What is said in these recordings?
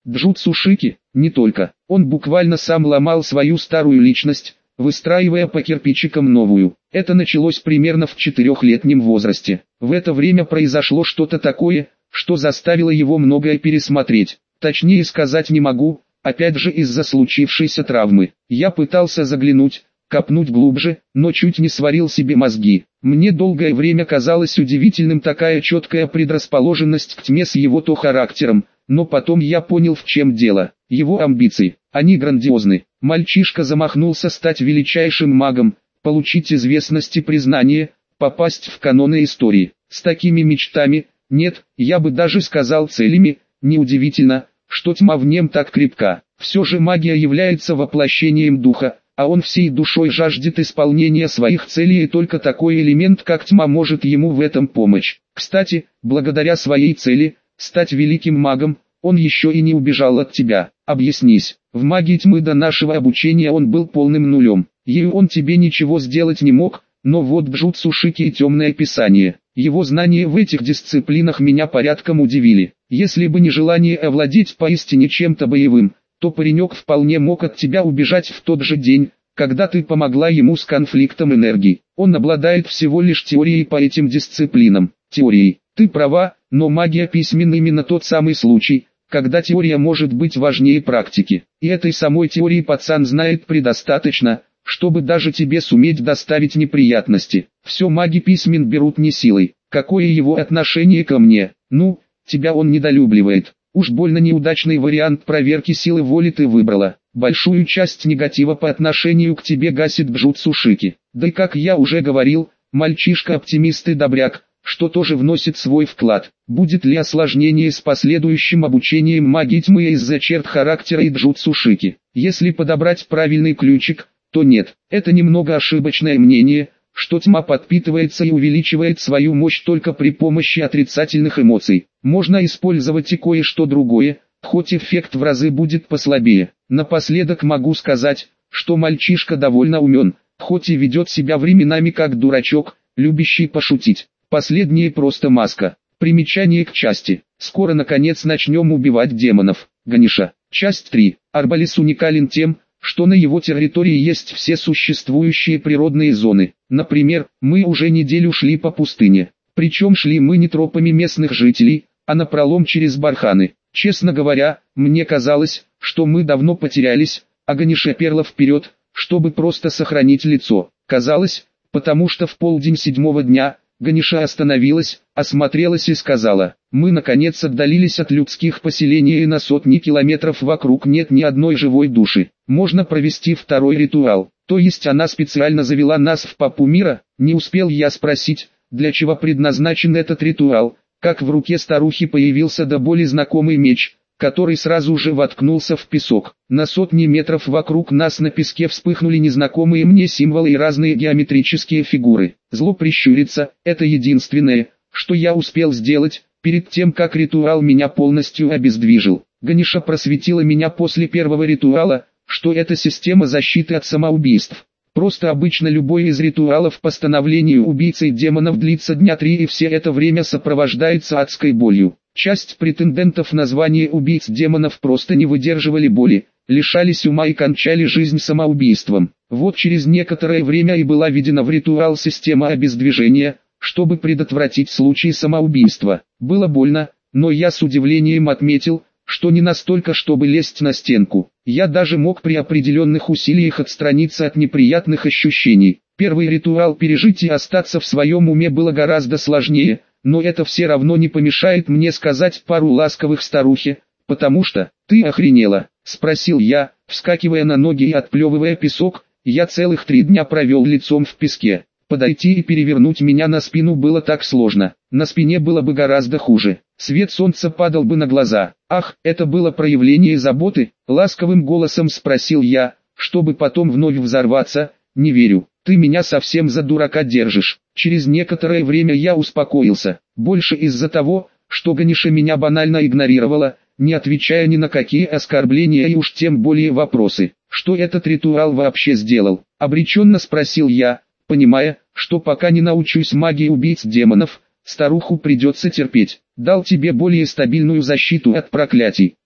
Джутсу Шики, не только. Он буквально сам ломал свою старую личность, выстраивая по кирпичикам новую. Это началось примерно в 4-летнем возрасте. В это время произошло что-то такое, что заставило его многое пересмотреть. Точнее сказать не могу, опять же из-за случившейся травмы. Я пытался заглянуть, копнуть глубже, но чуть не сварил себе мозги. Мне долгое время казалось удивительным такая четкая предрасположенность к тьме с его-то характером, но потом я понял, в чем дело. Его амбиции, они грандиозны. Мальчишка замахнулся стать величайшим магом, получить известность и признание, попасть в каноны истории. С такими мечтами, нет, я бы даже сказал целями, неудивительно, что тьма в нем так крепка. Все же магия является воплощением духа, а он всей душой жаждет исполнения своих целей, и только такой элемент, как тьма, может ему в этом помочь. Кстати, благодаря своей цели, стать великим магом, он еще и не убежал от тебя. Объяснись, в магии тьмы до нашего обучения он был полным нулем. Ею он тебе ничего сделать не мог, но вот Джутсу Шики и темное писание. Его знания в этих дисциплинах меня порядком удивили. Если бы не желание овладеть поистине чем-то боевым, то паренек вполне мог от тебя убежать в тот же день, когда ты помогла ему с конфликтом энергии. Он обладает всего лишь теорией по этим дисциплинам. Теорией. Ты права, но магия письмен именно тот самый случай, когда теория может быть важнее практики. И этой самой теории пацан знает предостаточно, чтобы даже тебе суметь доставить неприятности. Все маги письмен берут не силой. Какое его отношение ко мне? Ну, тебя он недолюбливает. Уж больно неудачный вариант проверки силы воли ты выбрала. Большую часть негатива по отношению к тебе гасит Джутсу Шики. Да и как я уже говорил, мальчишка-оптимист и добряк, что тоже вносит свой вклад. Будет ли осложнение с последующим обучением магии тьмы из-за черт характера и Джутсу Шики? Если подобрать правильный ключик, то нет. Это немного ошибочное мнение, что тьма подпитывается и увеличивает свою мощь только при помощи отрицательных эмоций. Можно использовать и кое-что другое, хоть эффект в разы будет послабее. Напоследок могу сказать, что мальчишка довольно умен, хоть и ведет себя временами как дурачок, любящий пошутить. Последнее просто маска. Примечание к части. Скоро наконец начнем убивать демонов. Ганиша. Часть 3. Арбалис уникален тем, что на его территории есть все существующие природные зоны. Например, мы уже неделю шли по пустыне. Причем шли мы не тропами местных жителей, а напролом через барханы. Честно говоря, мне казалось, что мы давно потерялись, а Ганиша перла вперед, чтобы просто сохранить лицо. Казалось, потому что в полдень 7-го дня Ганиша остановилась, осмотрелась и сказала: «Мы наконец отдалились от людских поселений, и на сотни километров вокруг нет ни одной живой души. Можно провести второй ритуал». То есть она специально завела нас в папу мира? Не успел я спросить, для чего предназначен этот ритуал, как в руке старухи появился до боли знакомый меч, который сразу же воткнулся в песок. На сотни метров вокруг нас на песке вспыхнули незнакомые мне символы и разные геометрические фигуры. Зло прищуриться – это единственное, что я успел сделать, перед тем как ритуал меня полностью обездвижил. Ганиша просветила меня после первого ритуала, что это система защиты от самоубийств. Просто обычно любой из ритуалов по становлению убийцей демонов длится дня 3, и все это время сопровождается адской болью. Часть претендентов на звание убийц демонов просто не выдерживали боли, лишались ума и кончали жизнь самоубийством. Вот через некоторое время и была введена в ритуал система обездвижения, чтобы предотвратить случаи самоубийства. Было больно, но я с удивлением отметил, что не настолько, чтобы лезть на стенку. Я даже мог при определенных усилиях отстраниться от неприятных ощущений. Первый ритуал пережить и остаться в своем уме было гораздо сложнее, но это все равно не помешает мне сказать пару ласковых старухе, потому что «ты охренела?» – спросил я, вскакивая на ноги и отплевывая песок. Я целых 3 дня провел лицом в песке. Подойти и перевернуть меня на спину было так сложно. На спине было бы гораздо хуже. Свет солнца падал бы на глаза. Ах, это было проявление заботы? Ласковым голосом спросил я, чтобы потом вновь взорваться. Не верю, ты меня совсем за дурака держишь. Через некоторое время я успокоился. Больше из-за того, что Ганиша меня банально игнорировала, не отвечая ни на какие оскорбления и уж тем более вопросы. Что этот ритуал вообще сделал? Обреченно спросил я, понимая, что пока не научусь магии убийц демонов, старуху придется терпеть. Дал тебе более стабильную защиту от проклятий.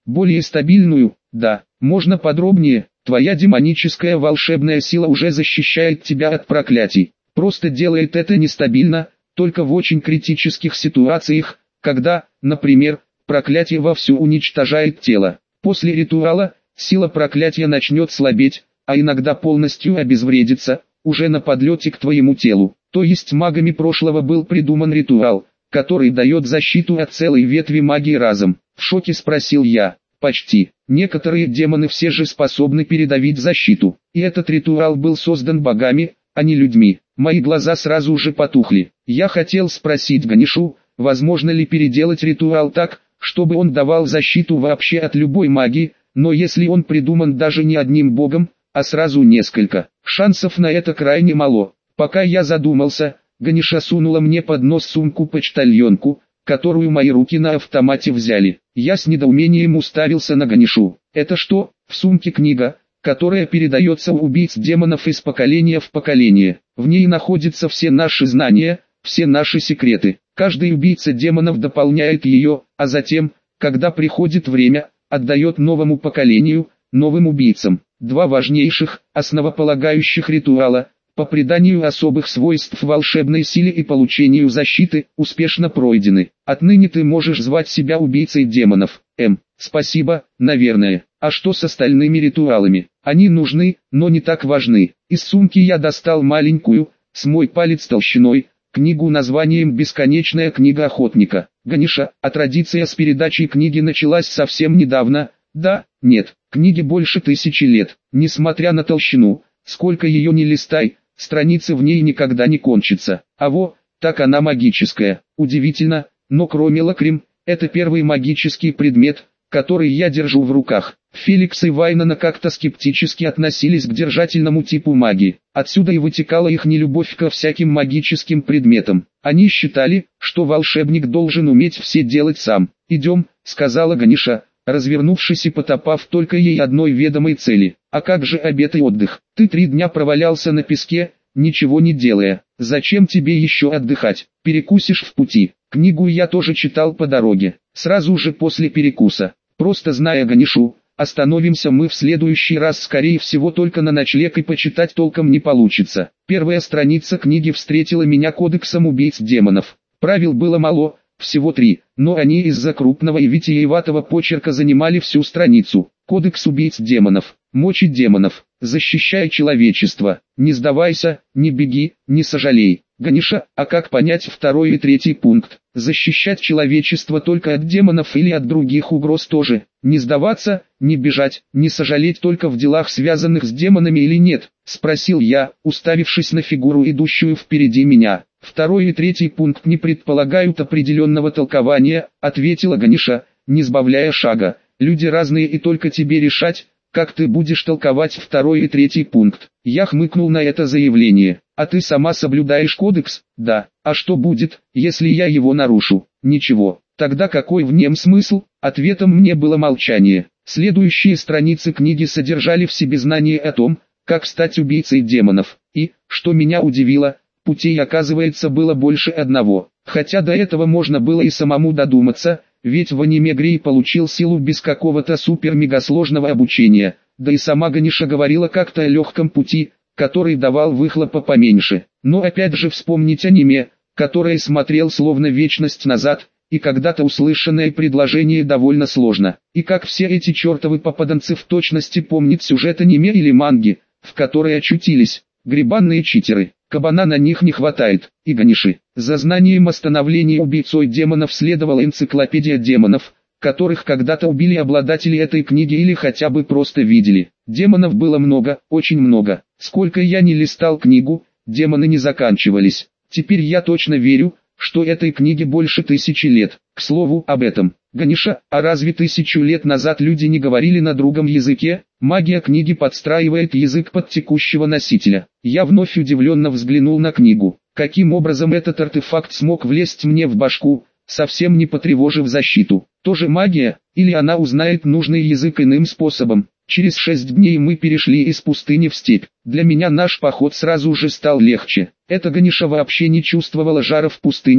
более стабильную, да. Можно подробнее? Твоя демоническая волшебная сила уже защищает тебя от проклятий. Просто делает это нестабильно, только в очень критических ситуациях, когда, например, проклятие вовсю уничтожает тело. После ритуала, сила проклятия начнет слабеть, а иногда полностью обезвредится, уже на подлете к твоему телу. То есть магами прошлого был придуман ритуал, который дает защиту от целой ветви магии разом. В шоке спросил я. Почти. Некоторые демоны все же способны передавить защиту. И этот ритуал был создан богами, а не людьми. Мои глаза сразу же потухли. Я хотел спросить Ганешу, возможно ли переделать ритуал так, чтобы он давал защиту вообще от любой магии, но если он придуман даже не одним богом, а сразу несколько, шансов на это крайне мало. Пока я задумался, Ганеша сунула мне под нос сумку-почтальонку, которую мои руки на автомате взяли. Я с недоумением уставился на Ганешу. Это что? В сумке книга, которая передается у убийц демонов из поколения в поколение. В ней находятся все наши знания, все наши секреты. Каждый убийца демонов дополняет ее, а затем, когда приходит время, отдает новому поколению, новым убийцам. Два важнейших, основополагающих ритуала, по приданию особых свойств волшебной силе и получению защиты, успешно пройдены. Отныне ты можешь звать себя убийцей демонов. Спасибо, наверное. А что с остальными ритуалами? Они нужны, но не так важны. Из сумки я достал маленькую, с мой палец толщиной, книгу названием «Бесконечная книга охотника». Ганеша, а традиция с передачей книги началась совсем недавно. Да, нет, книге больше 1000 лет. Несмотря на толщину, сколько ее ни листай, страницы в ней никогда не кончатся. Так она магическая. Удивительно, но кроме лакрим, это первый магический предмет, который я держу в руках. Феликс и Вайнона как-то скептически относились к держательному типу магии. Отсюда и вытекала их нелюбовь ко всяким магическим предметам. Они считали, что волшебник должен уметь все делать сам. «Идем», — сказала Ганеша, развернувшись и потопав только ей одной ведомой цели. «А как же обед и отдых? Ты 3 дня провалялся на песке, ничего не делая. Зачем тебе еще отдыхать? Перекусишь в пути». Книгу я тоже читал по дороге, сразу же после перекуса. Просто зная Ганешу, остановимся мы в следующий раз скорее всего только на ночлег и почитать толком не получится. Первая страница книги встретила меня кодексом убийц демонов. Правил было мало, всего 3, но они из-за крупного и витиеватого почерка занимали всю страницу. Кодекс убийц демонов. Мочи демонов. Защищай человечество. Не сдавайся, не беги, не сожалей. Ганеша, а как понять 2 и 3 пункт? Защищать человечество только от демонов или от других угроз тоже? Не сдаваться, не бежать, не сожалеть только в делах, связанных с демонами или нет? Спросил я, уставившись на фигуру, идущую впереди меня. 2 и 3 пункт не предполагают определенного толкования, ответила Ганеша, не сбавляя шага. Люди разные и только тебе решать, как ты будешь толковать 2 и 3 пункт. Я хмыкнул на это заявление. А ты сама соблюдаешь кодекс? Да. А что будет, если я его нарушу? Ничего. Тогда какой в нем смысл? Ответом мне было молчание. Следующие страницы книги содержали в себе знания о том, как стать убийцей демонов. И, что меня удивило, путей оказывается было больше одного. Хотя до этого можно было и самому додуматься, ведь в аниме Грей получил силу без какого-то супер-мега-сложного обучения, да и сама Ганеша говорила как-то о легком пути, который давал выхлопа поменьше. Но опять же вспомнить аниме, которое смотрел словно вечность назад, и когда-то услышанное предложение довольно сложно. И как все эти чертовы попаданцы в точности помнят сюжет аниме или манги, в которой очутились, гребанные читеры. Кабана на них не хватает. И Ганеши. За знанием о становлении убийцой демонов следовала энциклопедия демонов, которых когда-то убили обладатели этой книги или хотя бы просто видели. Демонов было много, очень много. Сколько я не листал книгу, демоны не заканчивались. Теперь я точно верю, что этой книге больше 1000 лет. К слову об этом. Ганеша, а разве 1000 лет назад люди не говорили на другом языке? Магия книги подстраивает язык под текущего носителя. Я вновь удивленно взглянул на книгу. Каким образом этот артефакт смог влезть мне в башку, совсем не потревожив защиту? Тоже магия, или она узнает нужный язык иным способом? Через 6 дней мы перешли из пустыни в степь. Для меня наш поход сразу же стал легче. Эта Ганеша вообще не чувствовала жара в пустыне,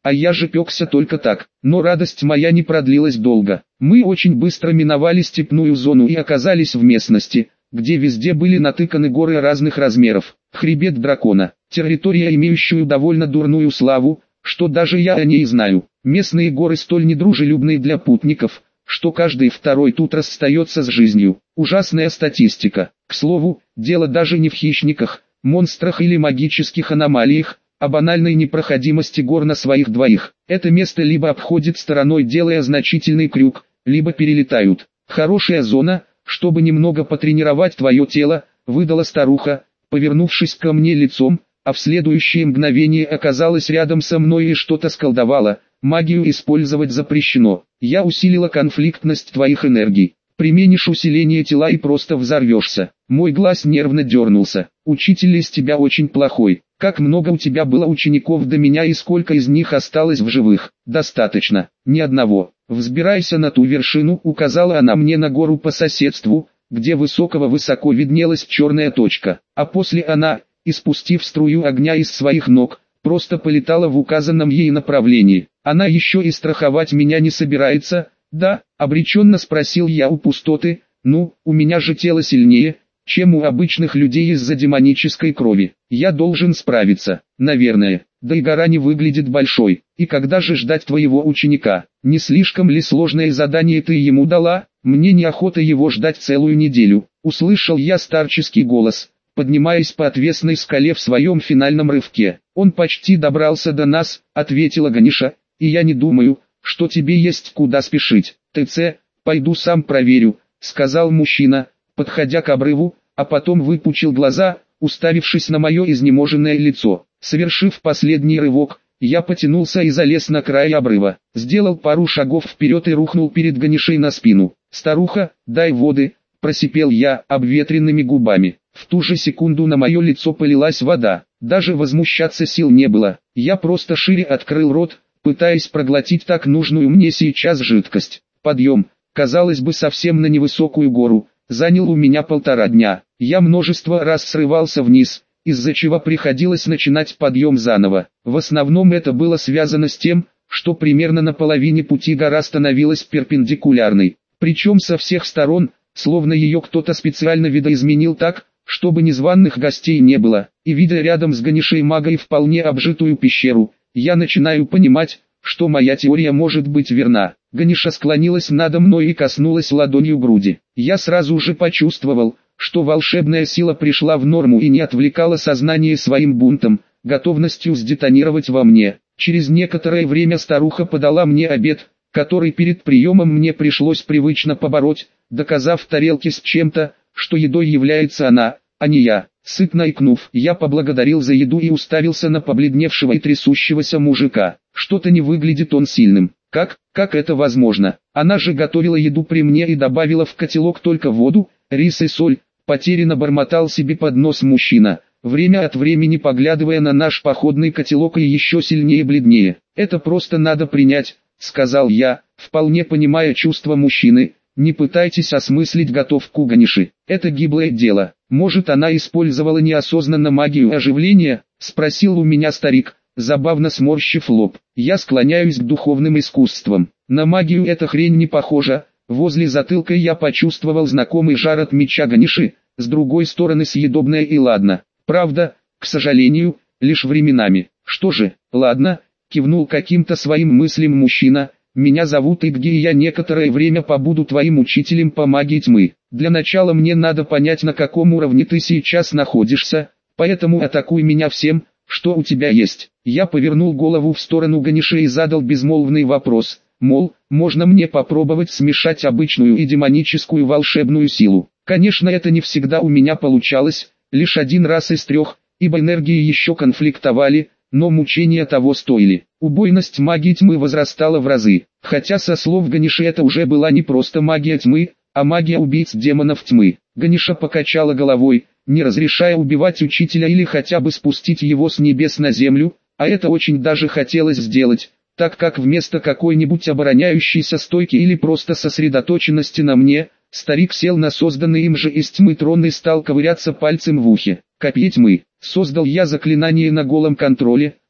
а я же пекся только так. Но радость моя не продлилась долго. Мы очень быстро миновали степную зону и оказались в местности, где везде были натыканы горы разных размеров. Хребет дракона. Территория, имеющая довольно дурную славу, что даже я о ней знаю. Местные горы столь недружелюбные для путников, что каждый второй тут расстается с жизнью. Ужасная статистика. К слову, дело даже не в хищниках, монстрах или магических аномалиях, а банальной непроходимости гор на своих двоих. Это место либо обходит стороной, делая значительный крюк, либо перелетают. Хорошая зона, чтобы немного потренировать твое тело, выдала старуха, повернувшись ко мне лицом, а в следующее мгновение оказалась рядом со мной и что-то сколдовала. Магию использовать запрещено. Я усилила конфликтность твоих энергий. Применишь усиление тела и просто взорвешься. Мой глаз нервно дернулся. Учитель из тебя очень плохой. Как много у тебя было учеников до меня и сколько из них осталось в живых? Достаточно. Ни одного. Взбирайся на ту вершину, указала она мне на гору по соседству, где высоко виднелась черная точка. А после она, испустив струю огня из своих ног, просто полетала в указанном ей направлении. Она еще и страховать меня не собирается, да? Обреченно спросил я у пустоты. Ну, у меня же тело сильнее, чем у обычных людей из-за демонической крови. Я должен справиться, наверное. Да и гора не выглядит большой. И когда же ждать твоего ученика? Не слишком ли сложное задание ты ему дала? Мне неохота его ждать целую неделю. Услышал я старческий голос, поднимаясь по отвесной скале в своем финальном рывке. Он почти добрался до нас, ответила Ганиша, и я не думаю, что тебе есть куда спешить. ТЦ, пойду сам проверю, сказал мужчина, подходя к обрыву, а потом выпучил глаза, уставившись на мое изнеможенное лицо. Совершив последний рывок, я потянулся и залез на край обрыва. Сделал пару шагов вперед и рухнул перед Ганишей на спину. «Старуха, дай воды», – просипел я обветренными губами. В ту же секунду на мое лицо полилась вода. Даже возмущаться сил не было. Я просто шире открыл рот, пытаясь проглотить так нужную мне сейчас жидкость. Подъем, казалось бы, совсем на невысокую гору, занял у меня 1,5 дня. Я множество раз срывался вниз, из-за чего приходилось начинать подъем заново. В основном это было связано с тем, что примерно на половине пути гора становилась перпендикулярной. Причем со всех сторон, словно ее кто-то специально видоизменил так, чтобы незваных гостей не было. И видя рядом с Ганишей мага и вполне обжитую пещеру, я начинаю понимать, что моя теория может быть верна. Ганиша склонилась надо мной и коснулась ладонью груди. Я сразу же почувствовал, что волшебная сила пришла в норму и не отвлекала сознание своим бунтом, готовностью сдетонировать во мне. Через некоторое время старуха подала мне обед, который перед приемом мне пришлось привычно побороть, доказав в тарелке с чем-то, что едой является она, а не я. Сытно икнув, я поблагодарил за еду и уставился на побледневшего и трясущегося мужика. Что-то не выглядит он сильным. Как это возможно? Она же готовила еду при мне и добавила в котелок только воду, рис и соль. Потерянно бормотал себе под нос мужчина, время от времени поглядывая на наш походный котелок и еще сильнее бледнее. «Это просто надо принять», — сказал я, вполне понимая чувства мужчины. «Не пытайтесь осмыслить готовку Ганиши. Это гиблое дело. Может, она использовала неосознанно магию оживления?» — спросил у меня старик, забавно сморщив лоб. «Я склоняюсь к духовным искусствам. На магию эта хрень не похожа». Возле затылка я почувствовал знакомый жар от меча Ганиши, с другой стороны съедобное и ладно. Правда, к сожалению, лишь временами. «Что же, ладно», — кивнул каким-то своим мыслям мужчина. «Меня зовут Игги, и я некоторое время побуду твоим учителем по магии тьмы. Для начала мне надо понять, на каком уровне ты сейчас находишься, поэтому атакуй меня всем, что у тебя есть». Я повернул голову в сторону Ганиши и задал безмолвный вопрос, мол, можно мне попробовать смешать обычную и демоническую волшебную силу. Конечно, это не всегда у меня получалось, лишь 1 раз из 3, ибо энергии еще конфликтовали, но мучения того стоили. Убойность магии тьмы возрастала в разы, хотя со слов Ганиши это уже была не просто магия тьмы, а магия убийц демонов тьмы. Ганиша покачала головой, не разрешая убивать учителя или хотя бы спустить его с небес на землю, а это очень даже хотелось сделать, так как вместо какой-нибудь обороняющейся стойки или просто сосредоточенности на мне, старик сел на созданный им же из тьмы трон и стал ковыряться пальцем в ухе. «Копье тьмы». Создал я заклинание на голом контроле,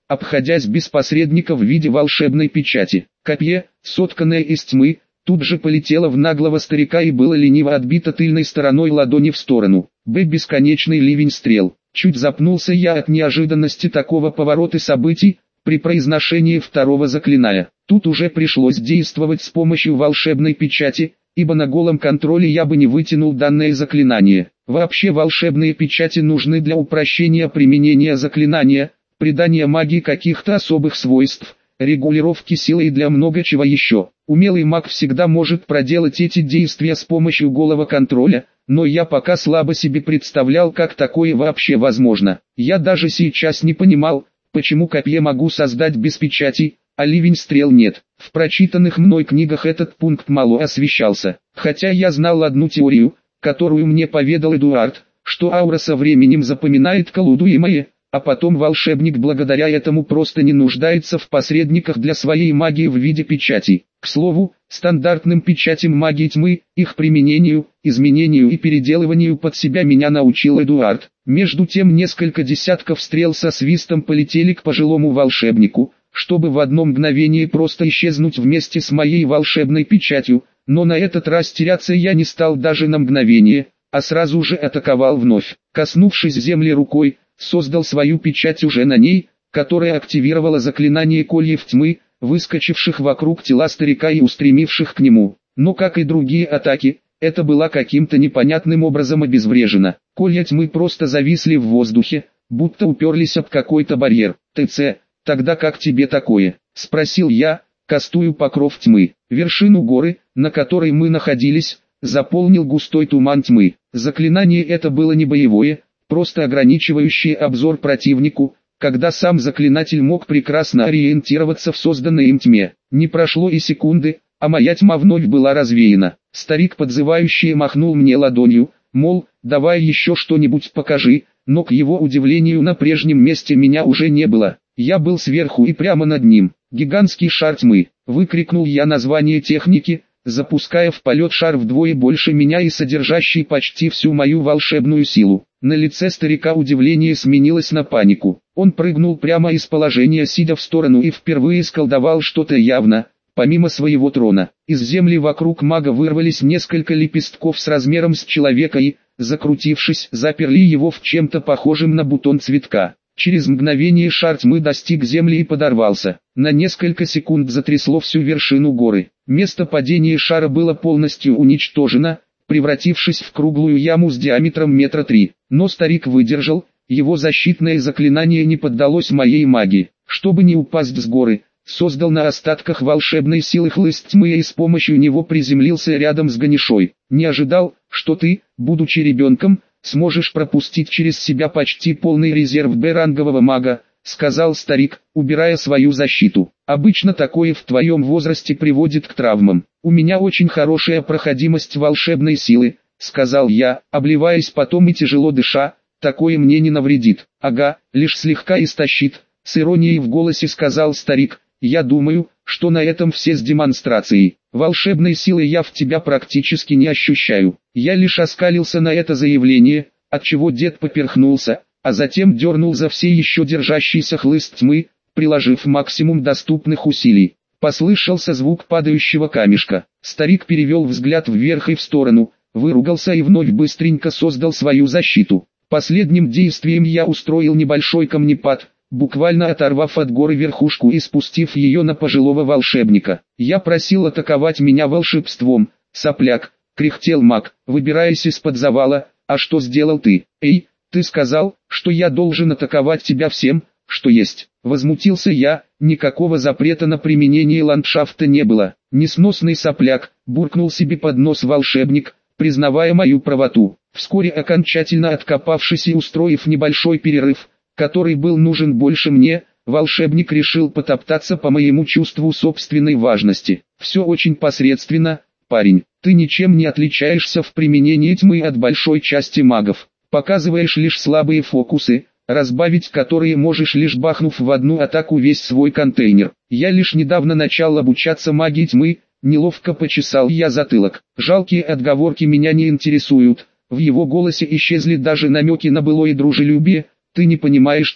обходясь без посредника в виде волшебной печати. Копье, сотканное из тьмы, тут же полетело в наглого старика и было лениво отбито тыльной стороной ладони в сторону. Бесконечный ливень стрел. Чуть запнулся я от неожиданности такого поворота событий, при произношении второго заклиная. Тут уже пришлось действовать с помощью волшебной печати, ибо на голом контроле я бы не вытянул данное заклинание. Вообще волшебные печати нужны для упрощения применения заклинания, придания магии каких-то особых свойств, регулировки силы и для много чего еще. Умелый маг всегда может проделать эти действия с помощью голого контроля, но я пока слабо себе представлял, как такое вообще возможно. Я даже сейчас не понимал, почему копье могу создать без печати, а ливень стрел нет. В прочитанных мной книгах этот пункт мало освещался, хотя я знал одну теорию, которую мне поведал Эдуард, что аура со временем запоминает колдуемое, а потом волшебник благодаря этому просто не нуждается в посредниках для своей магии в виде печати. К слову, стандартным печатям магии тьмы, их применению, изменению и переделыванию под себя меня научил Эдуард. Между тем несколько десятков стрел со свистом полетели к пожилому волшебнику, чтобы в одно мгновение просто исчезнуть вместе с моей волшебной печатью, но на этот раз теряться я не стал даже на мгновение, а сразу же атаковал вновь. Коснувшись земли рукой, создал свою печать уже на ней, которая активировала заклинание кольев тьмы, выскочивших вокруг тела старика и устремивших к нему. Но как и другие атаки, это была каким-то непонятным образом обезврежена. Колья тьмы просто зависли в воздухе, будто уперлись об какой-то барьер. «ТЦ, тогда как тебе такое?» – спросил я, кастую покров тьмы. Вершину горы, на которой мы находились, заполнил густой туман тьмы. Заклинание это было не боевое, просто ограничивающее обзор противнику, когда сам заклинатель мог прекрасно ориентироваться в созданной им тьме. Не прошло и секунды, а моя тьма вновь была развеяна. Старик подзывающий махнул мне ладонью, мол, давай еще что-нибудь покажи, но к его удивлению на прежнем месте меня уже не было. Я был сверху и прямо над ним. «Гигантский шар тьмы», — выкрикнул я название техники, запуская в полет шар вдвое больше меня и содержащий почти всю мою волшебную силу. На лице старика удивление сменилось на панику. Он прыгнул прямо из положения сидя в сторону и впервые сколдовал что-то явно, помимо своего трона. Из земли вокруг мага вырвались несколько лепестков с размером с человека и, закрутившись, заперли его в чем-то похожем на бутон цветка. Через мгновение шар тьмы достиг земли и подорвался. На несколько секунд затрясло всю вершину горы. Место падения шара было полностью уничтожено, превратившись в круглую яму с диаметром метра 3. Но старик выдержал, его защитное заклинание не поддалось моей магии. Чтобы не упасть с горы, создал на остатках волшебной силы хлыст тьмы и с помощью него приземлился рядом с Ганишой. Не ожидал, что ты, будучи ребенком, сможешь пропустить через себя почти полный резерв Б-рангового мага, сказал старик, убирая свою защиту. Обычно такое в твоем возрасте приводит к травмам. У меня очень хорошая проходимость волшебной силы, сказал я, обливаясь потом и тяжело дыша, такое мне не навредит. Ага, лишь слегка истощит, с иронией в голосе сказал старик. Я думаю, что на этом все с демонстрацией. Волшебной силы я в тебя практически не ощущаю. Я лишь оскалился на это заявление, отчего дед поперхнулся, а затем дернул за все еще держащийся хлыст тьмы, приложив максимум доступных усилий. Послышался звук падающего камешка. Старик перевел взгляд вверх и в сторону, выругался и вновь быстренько создал свою защиту. Последним действием я устроил небольшой камнепад, буквально оторвав от горы верхушку и спустив ее на пожилого волшебника. Я просил атаковать меня волшебством, сопляк, кряхтел маг, выбираясь из-под завала, а что сделал ты? Эй, ты сказал, что я должен атаковать тебя всем, что есть. Возмутился я, никакого запрета на применение ландшафта не было. Несносный сопляк, буркнул себе под нос волшебник, признавая мою правоту. Вскоре окончательно откопавшись и устроив небольшой перерыв, который был нужен больше мне, волшебник решил потоптаться по моему чувству собственной важности. Все очень посредственно, парень, ты ничем не отличаешься в применении тьмы от большой части магов. Показываешь лишь слабые фокусы, разбавить которые можешь лишь бахнув в одну атаку весь свой контейнер. Я лишь недавно начал обучаться магии тьмы, неловко почесал я затылок. Жалкие отговорки меня не интересуют, в его голосе исчезли даже намеки на былое дружелюбие. Ты не понимаешь тьму.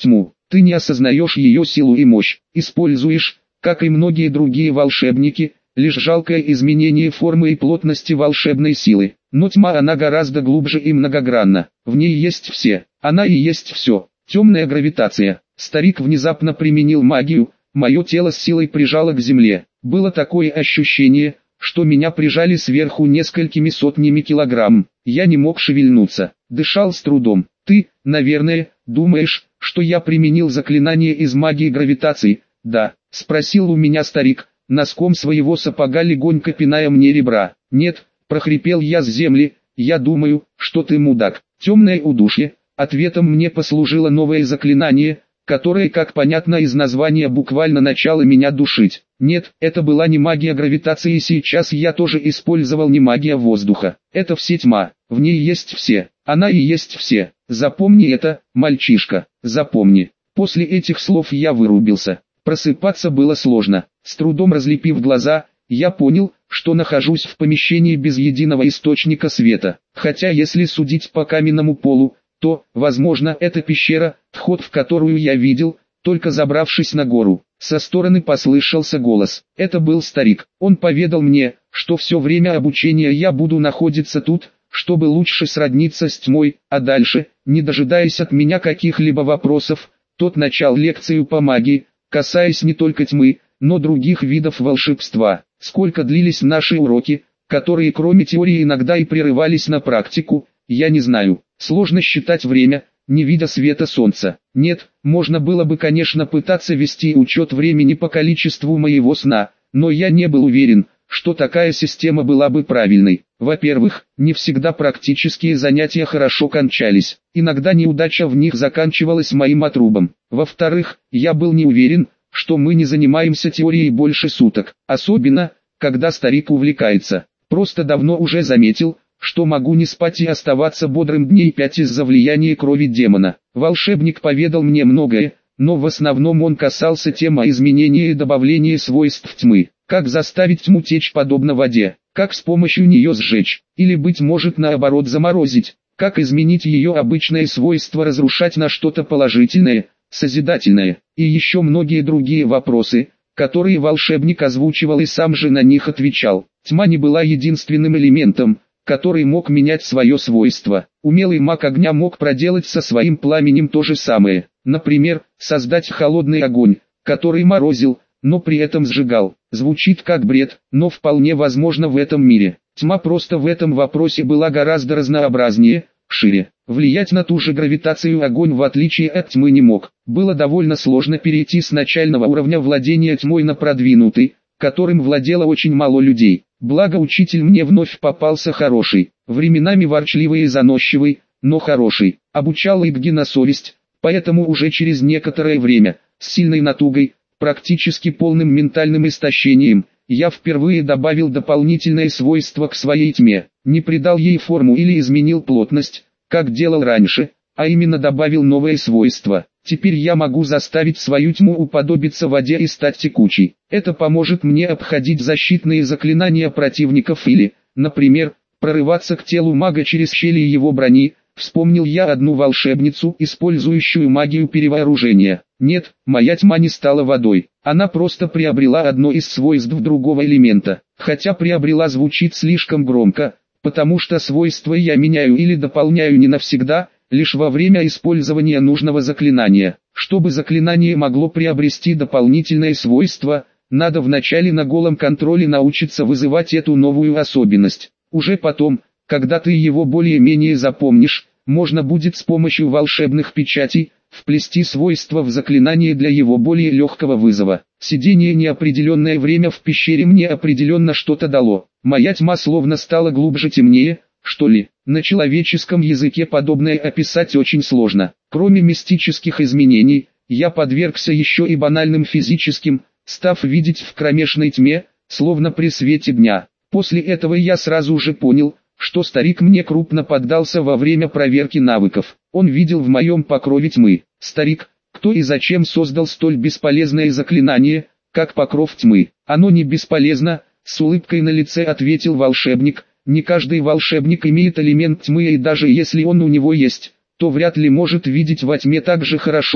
Ты не осознаешь ее силу и мощь, используешь, как и многие другие волшебники, лишь жалкое изменение формы и плотности волшебной силы. Но тьма она гораздо глубже и многогранна. В ней есть все, она и есть все. Темная гравитация. Старик внезапно применил магию, мое тело с силой прижало к земле. Было такое ощущение, что меня прижали сверху несколькими сотнями килограмм. Я не мог шевельнуться, дышал с трудом. Ты, наверное, думаешь, что я применил заклинание из магии гравитации? Да, спросил у меня старик, носком своего сапога легонько пиная мне ребра. Нет, прохрипел я с земли, я думаю, что ты мудак. Темное удушье. Ответом мне послужило новое заклинание, которое, как понятно из названия, буквально начало меня душить. Нет, это была не магия гравитации, и сейчас я тоже использовал не магия воздуха. Это все тьма, в ней есть все, она и есть все. Запомни это, мальчишка, запомни. После этих слов я вырубился. Просыпаться было сложно. С трудом разлепив глаза, я понял, что нахожусь в помещении без единого источника света. Хотя если судить по каменному полу, то, возможно, это пещера, вход в которую я видел, только забравшись на гору. Со стороны послышался голос. Это был старик. Он поведал мне, что все время обучения я буду находиться тут, чтобы лучше сродниться с тьмой, а дальше, не дожидаясь от меня каких-либо вопросов, тот начал лекцию по магии, касаясь не только тьмы, но других видов волшебства. Сколько длились наши уроки, которые кроме теории иногда и прерывались на практику, я не знаю. Сложно считать время, не видя света солнца. Нет, можно было бы, конечно, пытаться вести учет времени по количеству моего сна, но я не был уверен, что такая система была бы правильной. Во-первых, не всегда практические занятия хорошо кончались, иногда неудача в них заканчивалась моим отрубом. Во-вторых, я был не уверен, что мы не занимаемся теорией больше суток, особенно, когда старик увлекается. Просто давно уже заметил, что могу не спать и оставаться бодрым дней 5 из-за влияния крови демона. Волшебник поведал мне многое, но в основном он касался темы изменения и добавления свойств тьмы. Как заставить тьму течь подобно воде, как с помощью нее сжечь, или быть может наоборот заморозить, как изменить ее обычное свойство разрушать на что-то положительное, созидательное, и еще многие другие вопросы, которые волшебник озвучивал и сам же на них отвечал. Тьма не была единственным элементом, который мог менять свое свойство. Умелый маг огня мог проделать со своим пламенем то же самое. Например, создать холодный огонь, который морозил, но при этом сжигал. Звучит как бред, но вполне возможно в этом мире. Тьма просто в этом вопросе была гораздо разнообразнее, шире. Влиять на ту же гравитацию огонь в отличие от тьмы не мог. Было довольно сложно перейти с начального уровня владения тьмой на продвинутый, которым владело очень мало людей. Благо учитель мне вновь попался хороший, временами ворчливый и заносчивый, но хороший. Обучал Игги на совесть, поэтому уже через некоторое время, с сильной натугой, практически полным ментальным истощением, я впервые добавил дополнительное свойство к своей тьме. Не придал ей форму или изменил плотность, как делал раньше, а именно добавил новое свойство. Теперь я могу заставить свою тьму уподобиться воде и стать текучей. Это поможет мне обходить защитные заклинания противников или, например, прорываться к телу мага через щели его брони. Вспомнил я одну волшебницу, использующую магию перевооружения. Нет, моя тьма не стала водой. Она просто приобрела одно из свойств другого элемента. Хотя приобрела звучит слишком громко, потому что свойства я меняю или дополняю не навсегда, лишь во время использования нужного заклинания. Чтобы заклинание могло приобрести дополнительное свойство, надо вначале на голом контроле научиться вызывать эту новую особенность. Уже потом, когда ты его более-менее запомнишь, можно будет с помощью волшебных печатей вплести свойства в заклинание для его более легкого вызова. Сидение неопределенное время в пещере мне определенно что-то дало. Моя тьма словно стала глубже, темнее, что ли. На человеческом языке подобное описать очень сложно. Кроме мистических изменений, я подвергся еще и банальным физическим, став видеть в кромешной тьме, словно при свете дня. После этого я сразу же понял, что старик мне крупно поддался во время проверки навыков. Он видел в моем покрове тьмы. Старик, кто и зачем создал столь бесполезное заклинание, как покров тьмы? Оно не бесполезно, с улыбкой на лице ответил волшебник. Не каждый волшебник имеет элемент тьмы, и даже если он у него есть, то вряд ли может видеть во тьме так же хорошо,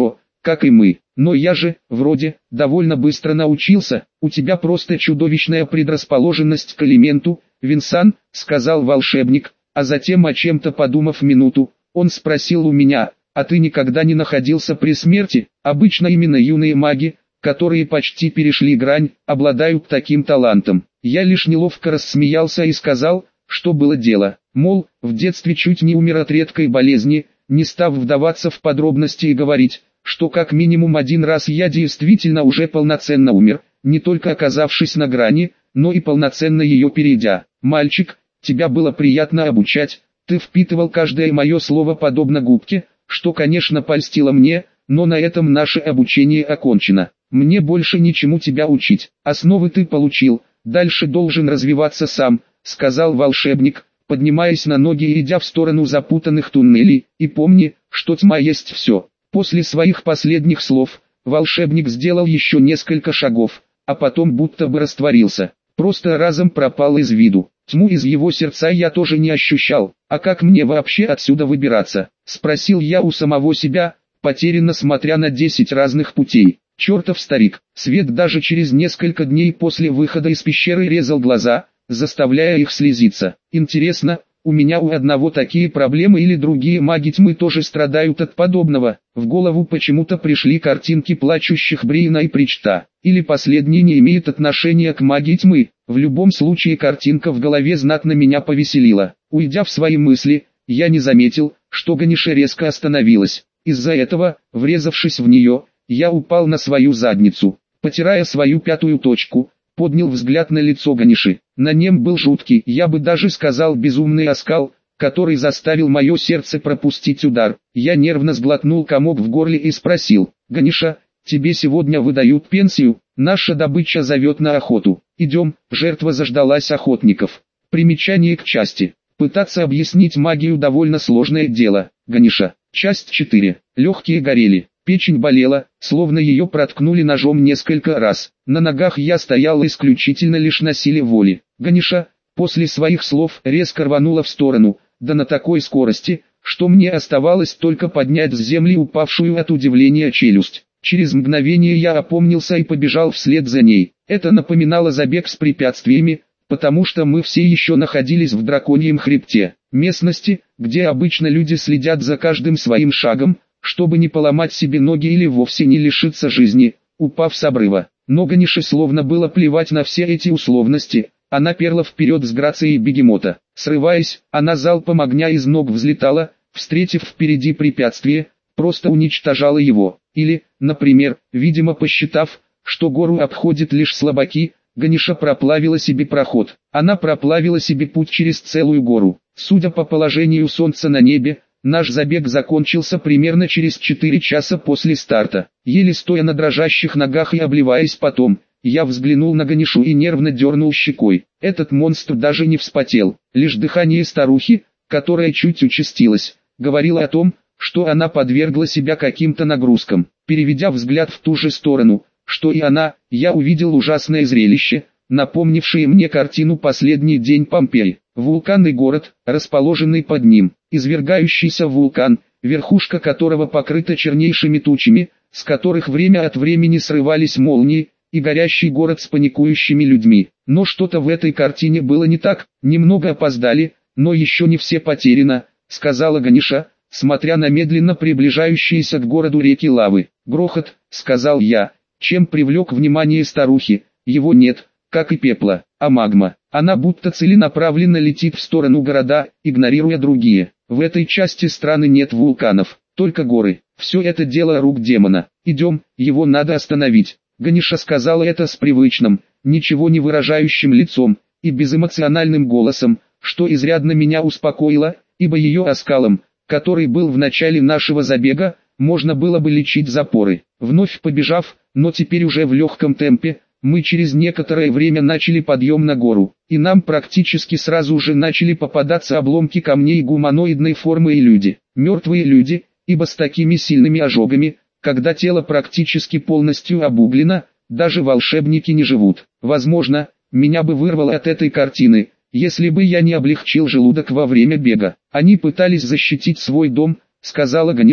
как и мы. Но я же, вроде, довольно быстро научился, у тебя просто чудовищная предрасположенность к элементу, Винсан, сказал волшебник, а затем, о чем-то подумав минуту, он спросил у меня, а ты никогда не находился при смерти? Обычно именно юные маги, которые почти перешли грань, обладают таким талантом. Я лишь неловко рассмеялся и сказал, что было дело, мол, в детстве чуть не умер от редкой болезни, не став вдаваться в подробности и говорить, что как минимум один раз я действительно уже полноценно умер, не только оказавшись на грани, но и полноценно ее перейдя. Мальчик, тебя было приятно обучать, ты впитывал каждое мое слово подобно губке, что конечно польстило мне, но на этом наше обучение окончено. Мне больше ничему тебя учить, основы ты получил, дальше должен развиваться сам, сказал волшебник, поднимаясь на ноги и идя в сторону запутанных туннелей, и помни, что тьма есть все. После своих последних слов, волшебник сделал еще несколько шагов, а потом будто бы растворился, просто разом пропал из виду. Тьму из его сердца я тоже не ощущал, а как мне вообще отсюда выбираться, спросил я у самого себя, потерянно смотря на 10 разных путей. Чертов старик, свет даже через несколько дней после выхода из пещеры резал глаза, заставляя их слезиться. Интересно, у меня у одного такие проблемы или другие маги тьмы тоже страдают от подобного? В голову почему-то пришли картинки плачущих Бриена и Причта. Или последний не имеет отношения к магии тьмы. В любом случае картинка в голове знатно меня повеселила. Уйдя в свои мысли, я не заметил, что Ганиша резко остановилась. Из-за этого, врезавшись в нее, я упал на свою задницу. Потирая свою пятую точку, поднял взгляд на лицо Ганиши. На нем был жуткий, я бы даже сказал безумный оскал, который заставил мое сердце пропустить удар. Я нервно сглотнул комок в горле и спросил: «Ганиша, тебе сегодня выдают пенсию? Наша добыча зовет на охоту. Идем». Жертва заждалась охотников. Примечание к части. Пытаться объяснить магию довольно сложное дело. Ганиша. Часть 4. Легкие горели. Печень болела, словно ее проткнули ножом несколько раз. На ногах я стоял исключительно лишь на силе воли. Ганиша, после своих слов, резко рванула в сторону, да на такой скорости, что мне оставалось только поднять с земли упавшую от удивления челюсть. Через мгновение я опомнился и побежал вслед за ней. Это напоминало забег с препятствиями, потому что мы все еще находились в драконьем хребте, местности, где обычно люди следят за каждым своим шагом, чтобы не поломать себе ноги или вовсе не лишиться жизни, упав с обрыва. Но Ганише словно было плевать на все эти условности, она перла вперед с грацией бегемота. Срываясь, она залпом огня из ног взлетала, встретив впереди препятствие, просто уничтожала его. Или, например, видимо посчитав, что гору обходят лишь слабаки, Ганиша проплавила себе проход. Она проплавила себе путь через целую гору. Судя по положению солнца на небе, наш забег закончился примерно через 4 часа после старта. Еле стоя на дрожащих ногах и обливаясь потом, я взглянул на Ганишу и нервно дернул щекой. Этот монстр даже не вспотел. Лишь дыхание старухи, которая чуть участилось, говорило о том, что она подвергла себя каким-то нагрузкам. Переведя взгляд в ту же сторону, что и она, я увидел ужасное зрелище, напомнившее мне картину «Последний день Помпеи». Вулканный город, расположенный под ним, извергающийся вулкан, верхушка которого покрыта чернейшими тучами, с которых время от времени срывались молнии, и горящий город с паникующими людьми. Но что-то в этой картине было не так, немного опоздали, но еще не все потеряно, сказала Ганиша, смотря на медленно приближающиеся к городу реки лавы. Грохот, сказал я, чем привлек внимание старухи, его нет, как и пепла, а магма. Она будто целенаправленно летит в сторону города, игнорируя другие. В этой части страны нет вулканов, только горы. Все это дело рук демона. Идем, его надо остановить. Ганиша сказала это с привычным, ничего не выражающим лицом, и безэмоциональным голосом, что изрядно меня успокоило, ибо ее оскалом, который был в начале нашего забега, можно было бы лечить запоры. Вновь побежав, но теперь уже в легком темпе, мы через некоторое время начали подъем на гору, и нам практически сразу же начали попадаться обломки камней гуманоидной формы и люди. Мертвые люди, ибо с такими сильными ожогами, когда тело практически полностью обуглено, даже волшебники не живут. Возможно, меня бы вырвало от этой картины, если бы я не облегчил желудок во время бега. Они пытались защитить свой дом, сказала Ганиша,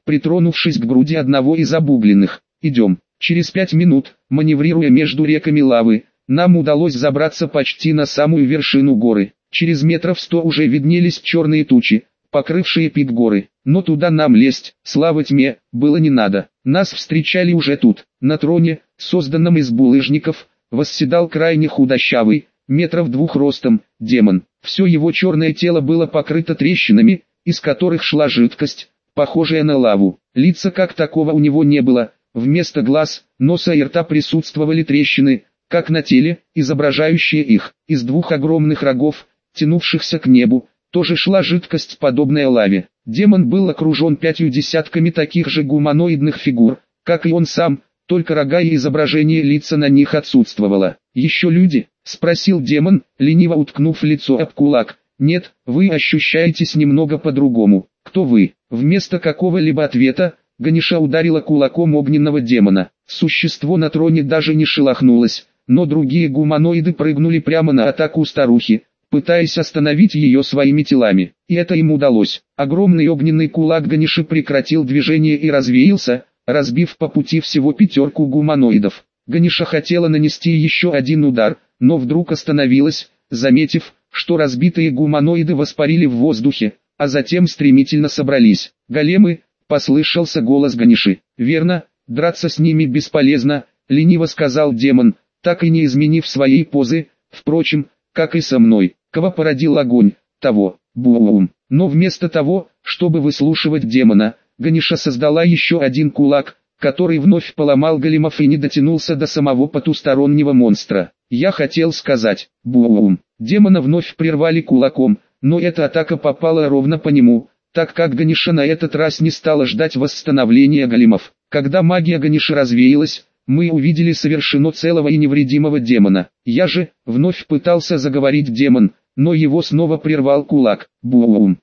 притронувшись к груди одного из обугленных. «Идем». Через 5 минут, маневрируя между реками лавы, нам удалось забраться почти на самую вершину горы. Через метров 100 уже виднелись черные тучи, покрывшие пик горы. Но туда нам лезть, слава тьме, было не надо. Нас встречали уже тут. На троне, созданном из булыжников, восседал крайне худощавый, метров 2 ростом, демон. Все его черное тело было покрыто трещинами, из которых шла жидкость, похожая на лаву. Лица как такого у него не было. Вместо глаз, носа и рта присутствовали трещины, как на теле, изображающие их. Из 2 огромных рогов, тянувшихся к небу, тоже шла жидкость, подобная лаве. Демон был окружен 5 десятками таких же гуманоидных фигур, как и он сам, только рога и изображение лица на них отсутствовало. «Еще люди?» – спросил демон, лениво уткнув лицо об кулак. «Нет, вы ощущаетесь немного по-другому. Кто вы?» Вместо какого-либо ответа, Ганеша ударила кулаком огненного демона. Существо на троне даже не шелохнулось, но другие гуманоиды прыгнули прямо на атаку старухи, пытаясь остановить ее своими телами. И это им удалось. Огромный огненный кулак Ганеши прекратил движение и развеялся, разбив по пути всего 5 гуманоидов. Ганеша хотела нанести еще один удар, но вдруг остановилась, заметив, что разбитые гуманоиды воспарили в воздухе, а затем стремительно собрались. «Големы!» — послышался голос Ганеши. «Верно, драться с ними бесполезно», — лениво сказал демон, так и не изменив своей позы, впрочем, как и со мной. «Кого породил огонь, того, бум». Но вместо того, чтобы выслушивать демона, Ганеша создала еще один кулак, который вновь поломал големов и не дотянулся до самого потустороннего монстра. Я хотел сказать «бум». Демона вновь прервали кулаком, но эта атака попала ровно по нему, так как Ганеша на этот раз не стала ждать восстановления големов. Когда магия Ганеши развеялась, мы увидели совершенно целого и невредимого демона. Я же, вновь пытался заговорить демон, но его снова прервал кулак. «Бум».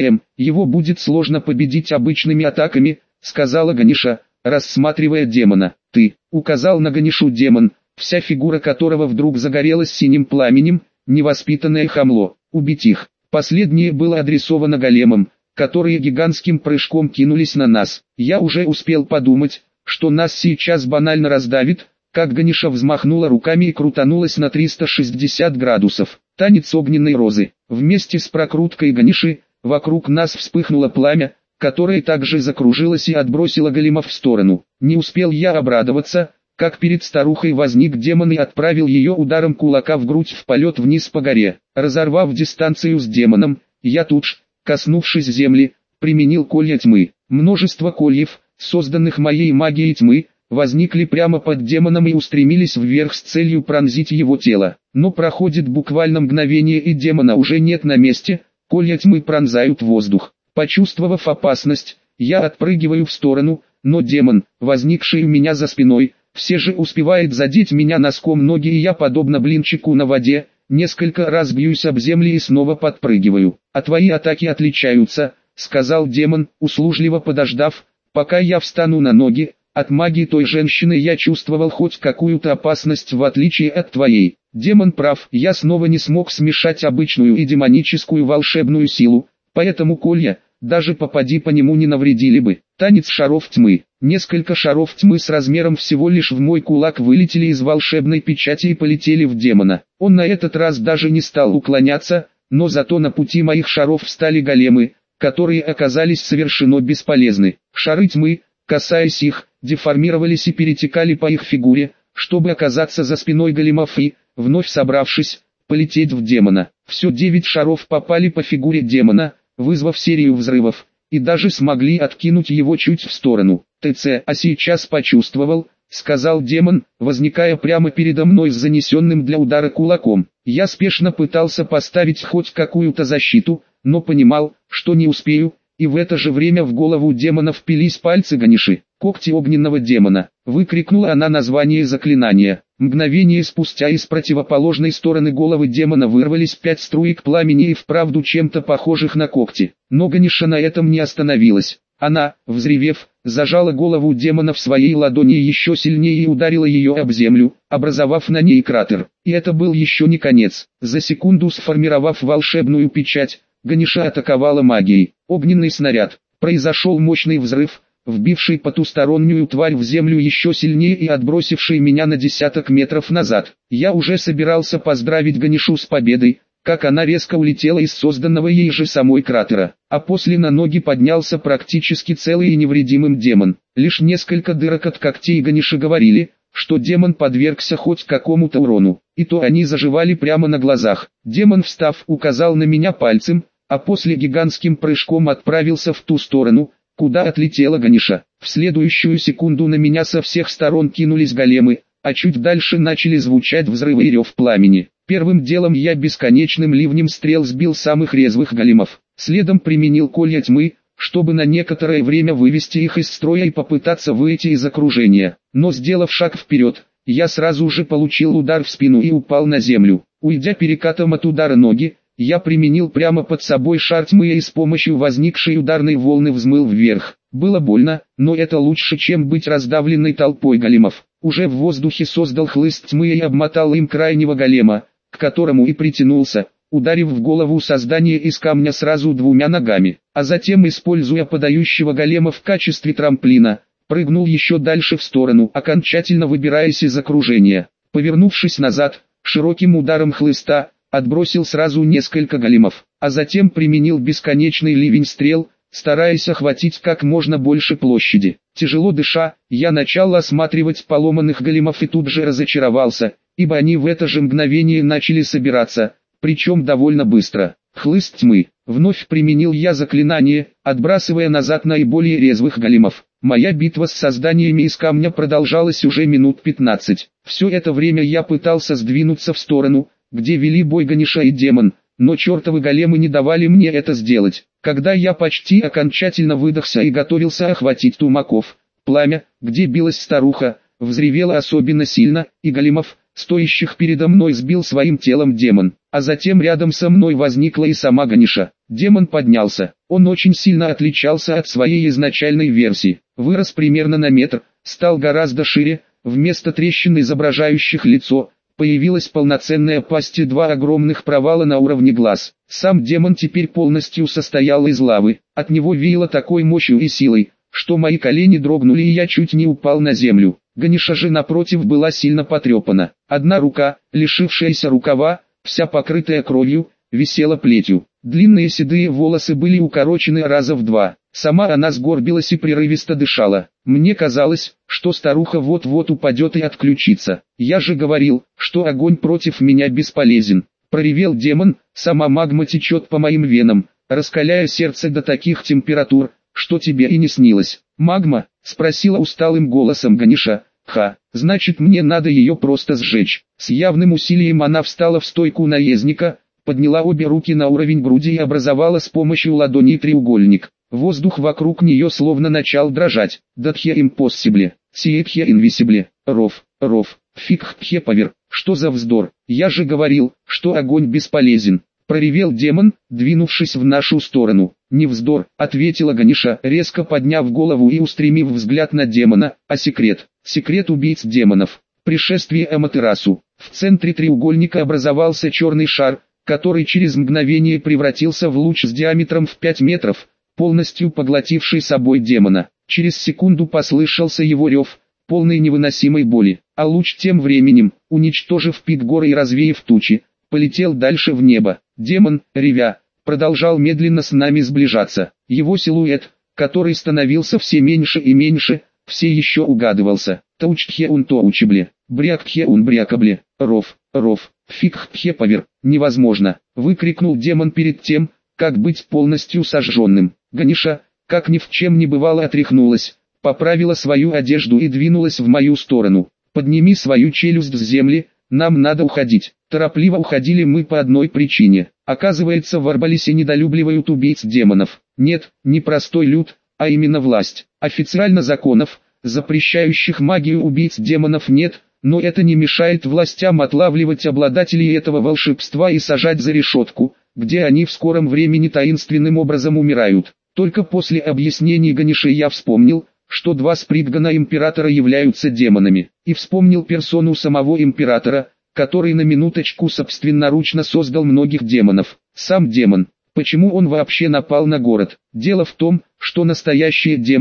Его будет сложно победить обычными атаками», — сказала Ганеша, рассматривая демона. «Ты», — указал на Ганешу демон, вся фигура которого вдруг загорелась синим пламенем, невоспитанное хамло. «Убить их». Последнее было адресовано големам, которые гигантским прыжком кинулись на нас. Я уже успел подумать, что нас сейчас банально раздавит, как Ганеша взмахнула руками и крутанулась на 360 градусов. Танец огненной розы. Вместе с прокруткой Ганеши, вокруг нас вспыхнуло пламя, которое также закружилось и отбросило големов в сторону. Не успел я обрадоваться, как перед старухой возник демон и отправил ее ударом кулака в грудь в полет вниз по горе. Разорвав дистанцию с демоном, я тут же, коснувшись земли, применил колья тьмы. Множество кольев, созданных моей магией тьмы, возникли прямо под демоном и устремились вверх с целью пронзить его тело. Но проходит буквально мгновение и демона уже нет на месте, колья тьмы пронзают воздух. Почувствовав опасность, я отпрыгиваю в сторону, но демон, возникший у меня за спиной, все же успевает задеть меня носком ноги, и я, подобно блинчику на воде, несколько раз бьюсь об землю и снова подпрыгиваю. «А твои атаки отличаются», — сказал демон, услужливо подождав, пока я встану на ноги. «От магии той женщины я чувствовал хоть какую-то опасность, в отличие от твоей». Демон прав, я снова не смог смешать обычную и демоническую волшебную силу, поэтому колья, даже попади по нему, не навредили бы. Танец шаров тьмы. Несколько шаров тьмы с размером всего лишь в мой кулак вылетели из волшебной печати и полетели в демона. Он на этот раз даже не стал уклоняться, но зато на пути моих шаров встали големы, которые оказались совершенно бесполезны. Шары тьмы, касаясь их, деформировались и перетекали по их фигуре, чтобы оказаться за спиной големов и, вновь собравшись, полететь в демона. Все 9 шаров попали по фигуре демона, вызвав серию взрывов, и даже смогли откинуть его чуть в сторону. «ТЦ, а сейчас почувствовал», — сказал демон, возникая прямо передо мной с занесенным для удара кулаком. Я спешно пытался поставить хоть какую-то защиту, но понимал, что не успею, и в это же время в голову демона впились пальцы Ганеши. «Когти огненного демона», — выкрикнула она название заклинания. Мгновение спустя из противоположной стороны головы демона вырвались 5 струек пламени и вправду чем-то похожих на когти. Но Ганеша на этом не остановилась. Она, взревев, зажала голову демона в своей ладони еще сильнее и ударила ее об землю, образовав на ней кратер. И это был еще не конец. За секунду сформировав волшебную печать, Ганеша атаковала магией. Огненный снаряд. Произошел мощный взрыв, вбивший потустороннюю тварь в землю еще сильнее и отбросивший меня на десяток метров назад. Я уже собирался поздравить Ганишу с победой, как она резко улетела из созданного ей же самой кратера, а после на ноги поднялся практически целый и невредимым демон. Лишь несколько дырок от когтей Ганиши говорили, что демон подвергся хоть какому-то урону, и то они заживали прямо на глазах. Демон, встав, указал на меня пальцем, а после гигантским прыжком отправился в ту сторону, куда отлетела Ганиша. В следующую секунду на меня со всех сторон кинулись големы, а чуть дальше начали звучать взрывы и рев пламени. Первым делом я бесконечным ливнем стрел сбил самых резвых големов. Следом применил колья тьмы, чтобы на некоторое время вывести их из строя и попытаться выйти из окружения. Но сделав шаг вперед, я сразу же получил удар в спину и упал на землю. Уйдя перекатом от удара ноги, я применил прямо под собой шар тьмы и с помощью возникшей ударной волны взмыл вверх. Было больно, но это лучше, чем быть раздавленной толпой големов. Уже в воздухе создал хлыст тьмы и обмотал им крайнего голема, к которому и притянулся, ударив в голову создание из камня сразу двумя ногами, а затем, используя подающего голема в качестве трамплина, прыгнул еще дальше в сторону, окончательно выбираясь из окружения. Повернувшись назад, широким ударом хлыста, отбросил сразу несколько големов, а затем применил бесконечный ливень стрел, стараясь охватить как можно больше площади. Тяжело дыша, я начал осматривать поломанных големов и тут же разочаровался, ибо они в это же мгновение начали собираться, причем довольно быстро. Хлыст тьмы. Вновь применил я заклинание, отбрасывая назад наиболее резвых големов. Моя битва с созданиями из камня продолжалась уже минут 15. Все это время я пытался сдвинуться в сторону, где вели бой Ганиша и демон, но чертовы големы не давали мне это сделать. Когда я почти окончательно выдохся и готовился охватить тумаков, пламя, где билась старуха, взревело особенно сильно, и големов, стоящих передо мной, сбил своим телом демон, а затем рядом со мной возникла и сама Ганиша. Демон поднялся, он очень сильно отличался от своей изначальной версии, вырос примерно на метр, стал гораздо шире, вместо трещин, изображающих лицо, появилась полноценная пасть и два огромных провала на уровне глаз. Сам демон теперь полностью состоял из лавы, от него веяло такой мощью и силой, что мои колени дрогнули и я чуть не упал на землю. Ганиша же напротив была сильно потрепана. Одна рука, лишившаяся рукава, вся покрытая кровью, висела плетью. Длинные седые волосы были укорочены раза в два. Сама она сгорбилась и прерывисто дышала. Мне казалось, что старуха вот-вот упадет и отключится. Я же говорил, что огонь против меня бесполезен. Проревел демон, сама магма течет по моим венам, раскаляя сердце до таких температур, что тебе и не снилось. «Магма?» — спросила усталым голосом Ганиша. «Ха, значит мне надо ее просто сжечь». С явным усилием она встала в стойку наездника, подняла обе руки на уровень груди и образовала с помощью ладоней треугольник. Воздух вокруг нее словно начал дрожать. «Датхе импоссибле, сиетхе инвисибле, ров, фикхе повер». Что за вздор? Я же говорил, что огонь бесполезен. Проревел демон, двинувшись в нашу сторону. «Не вздор», — ответила Ганиша, резко подняв голову и устремив взгляд на демона. «А секрет? Секрет убийц демонов. Пришествие Аматерасу». В центре треугольника образовался черный шар, который через мгновение превратился в луч с диаметром в 5 метров, полностью поглотивший собой демона. Через секунду послышался его рев, полный невыносимой боли, а луч тем временем, уничтожив пик горы и развеяв тучи, полетел дальше в небо. Демон, ревя, продолжал медленно с нами сближаться. Его силуэт, который становился все меньше и меньше, все еще угадывался. «Таучтхе ун тоучебле, бряктхе ун брякабле, ров, фикхтхе повер». «Невозможно!» — выкрикнул демон перед тем, как быть полностью сожженным. Ганиша, как ни в чем не бывало, отряхнулась, поправила свою одежду и двинулась в мою сторону. «Подними свою челюсть с земли, нам надо уходить». Торопливо уходили мы по одной причине. Оказывается, в Арбалисе недолюбливают убийц демонов. Нет, не простой люд, а именно власть. Официально законов, запрещающих магию убийц демонов, нет, но это не мешает властям отлавливать обладателей этого волшебства и сажать за решетку, где они в скором времени таинственным образом умирают. Только после объяснений Ганиши я вспомнил, что два спритгана императора являются демонами, и вспомнил персону самого императора, который на минуточку собственноручно создал многих демонов. Сам демон. Почему он вообще напал на город? Дело в том, что настоящие демоны,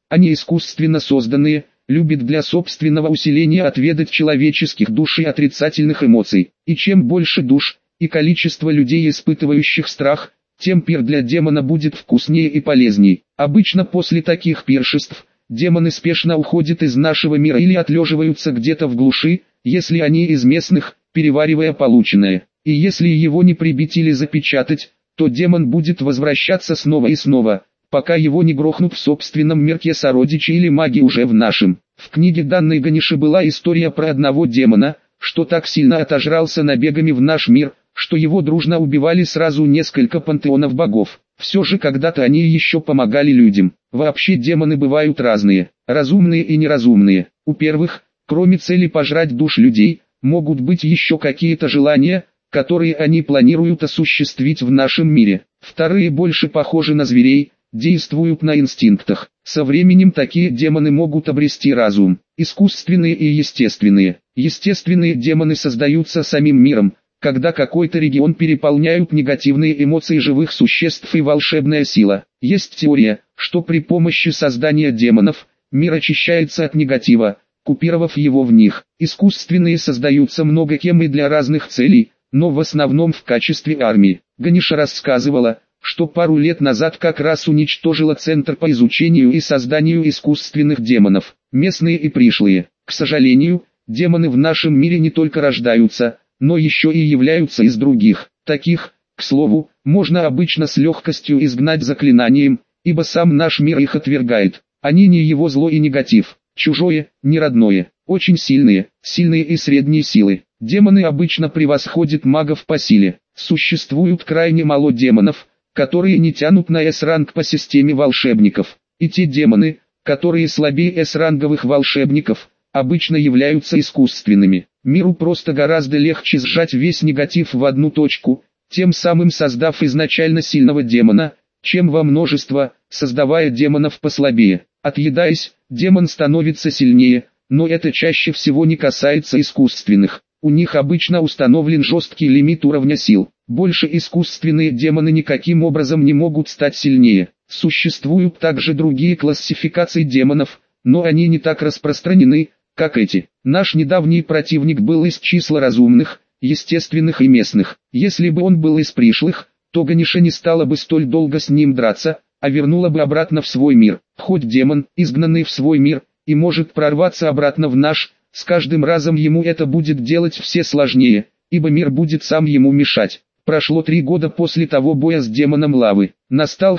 Они искусственно созданные, любят для собственного усиления отведать человеческих душ и отрицательных эмоций. И чем больше душ, и количество людей, испытывающих страх, тем пир для демона будет вкуснее и полезней. Обычно после таких пиршеств, демоны спешно уходят из нашего мира или отлеживаются где-то в глуши, если они из местных, переваривая полученное. И если его не прибить или запечатать, то демон будет возвращаться снова и снова, пока его не грохнут в собственном мирке сородичи или маги уже в нашем. В книге данной Ганеши была история про одного демона, что так сильно отожрался набегами в наш мир, что его дружно убивали сразу несколько пантеонов богов. Все же когда-то они еще помогали людям. Вообще демоны бывают разные, разумные и неразумные. У первых, кроме цели пожрать душ людей, могут быть еще какие-то желания, которые они планируют осуществить в нашем мире. Вторые больше похожи на зверей, действуют на инстинктах. Со временем такие демоны могут обрести разум. Искусственные и естественные. Естественные демоны создаются самим миром, когда какой-то регион переполняют негативные эмоции живых существ и волшебная сила. Есть теория, что при помощи создания демонов, мир очищается от негатива, купировав его в них. Искусственные создаются много кем и для разных целей, но в основном в качестве армии. Ганеша рассказывала, что пару лет назад как раз уничтожила Центр по изучению и созданию искусственных демонов, местные и пришлые. К сожалению, демоны в нашем мире не только рождаются, но еще и являются из других. Таких, к слову, можно обычно с легкостью изгнать заклинанием, ибо сам наш мир их отвергает. Они не его зло и негатив, чужое, не родное, очень сильные, сильные и средние силы. Демоны обычно превосходят магов по силе. Существует крайне мало демонов, которые не тянут на С-ранг по системе волшебников. И те демоны, которые слабее С-ранговых волшебников, обычно являются искусственными. Миру просто гораздо легче сжать весь негатив в одну точку, тем самым создав изначально сильного демона, чем во множество, создавая демонов послабее. Отъедаясь, демон становится сильнее, но это чаще всего не касается искусственных. У них обычно установлен жесткий лимит уровня сил. Больше искусственные демоны никаким образом не могут стать сильнее. Существуют также другие классификации демонов, но они не так распространены, как эти. Наш недавний противник был из числа разумных, естественных и местных. Если бы он был из пришлых, то Ганеша не стала бы столь долго с ним драться, а вернула бы обратно в свой мир. Хоть демон, изгнанный в свой мир, и может прорваться обратно в наш, с каждым разом ему это будет делать все сложнее, ибо мир будет сам ему мешать. Прошло 3 года после того боя с демоном лавы. Настал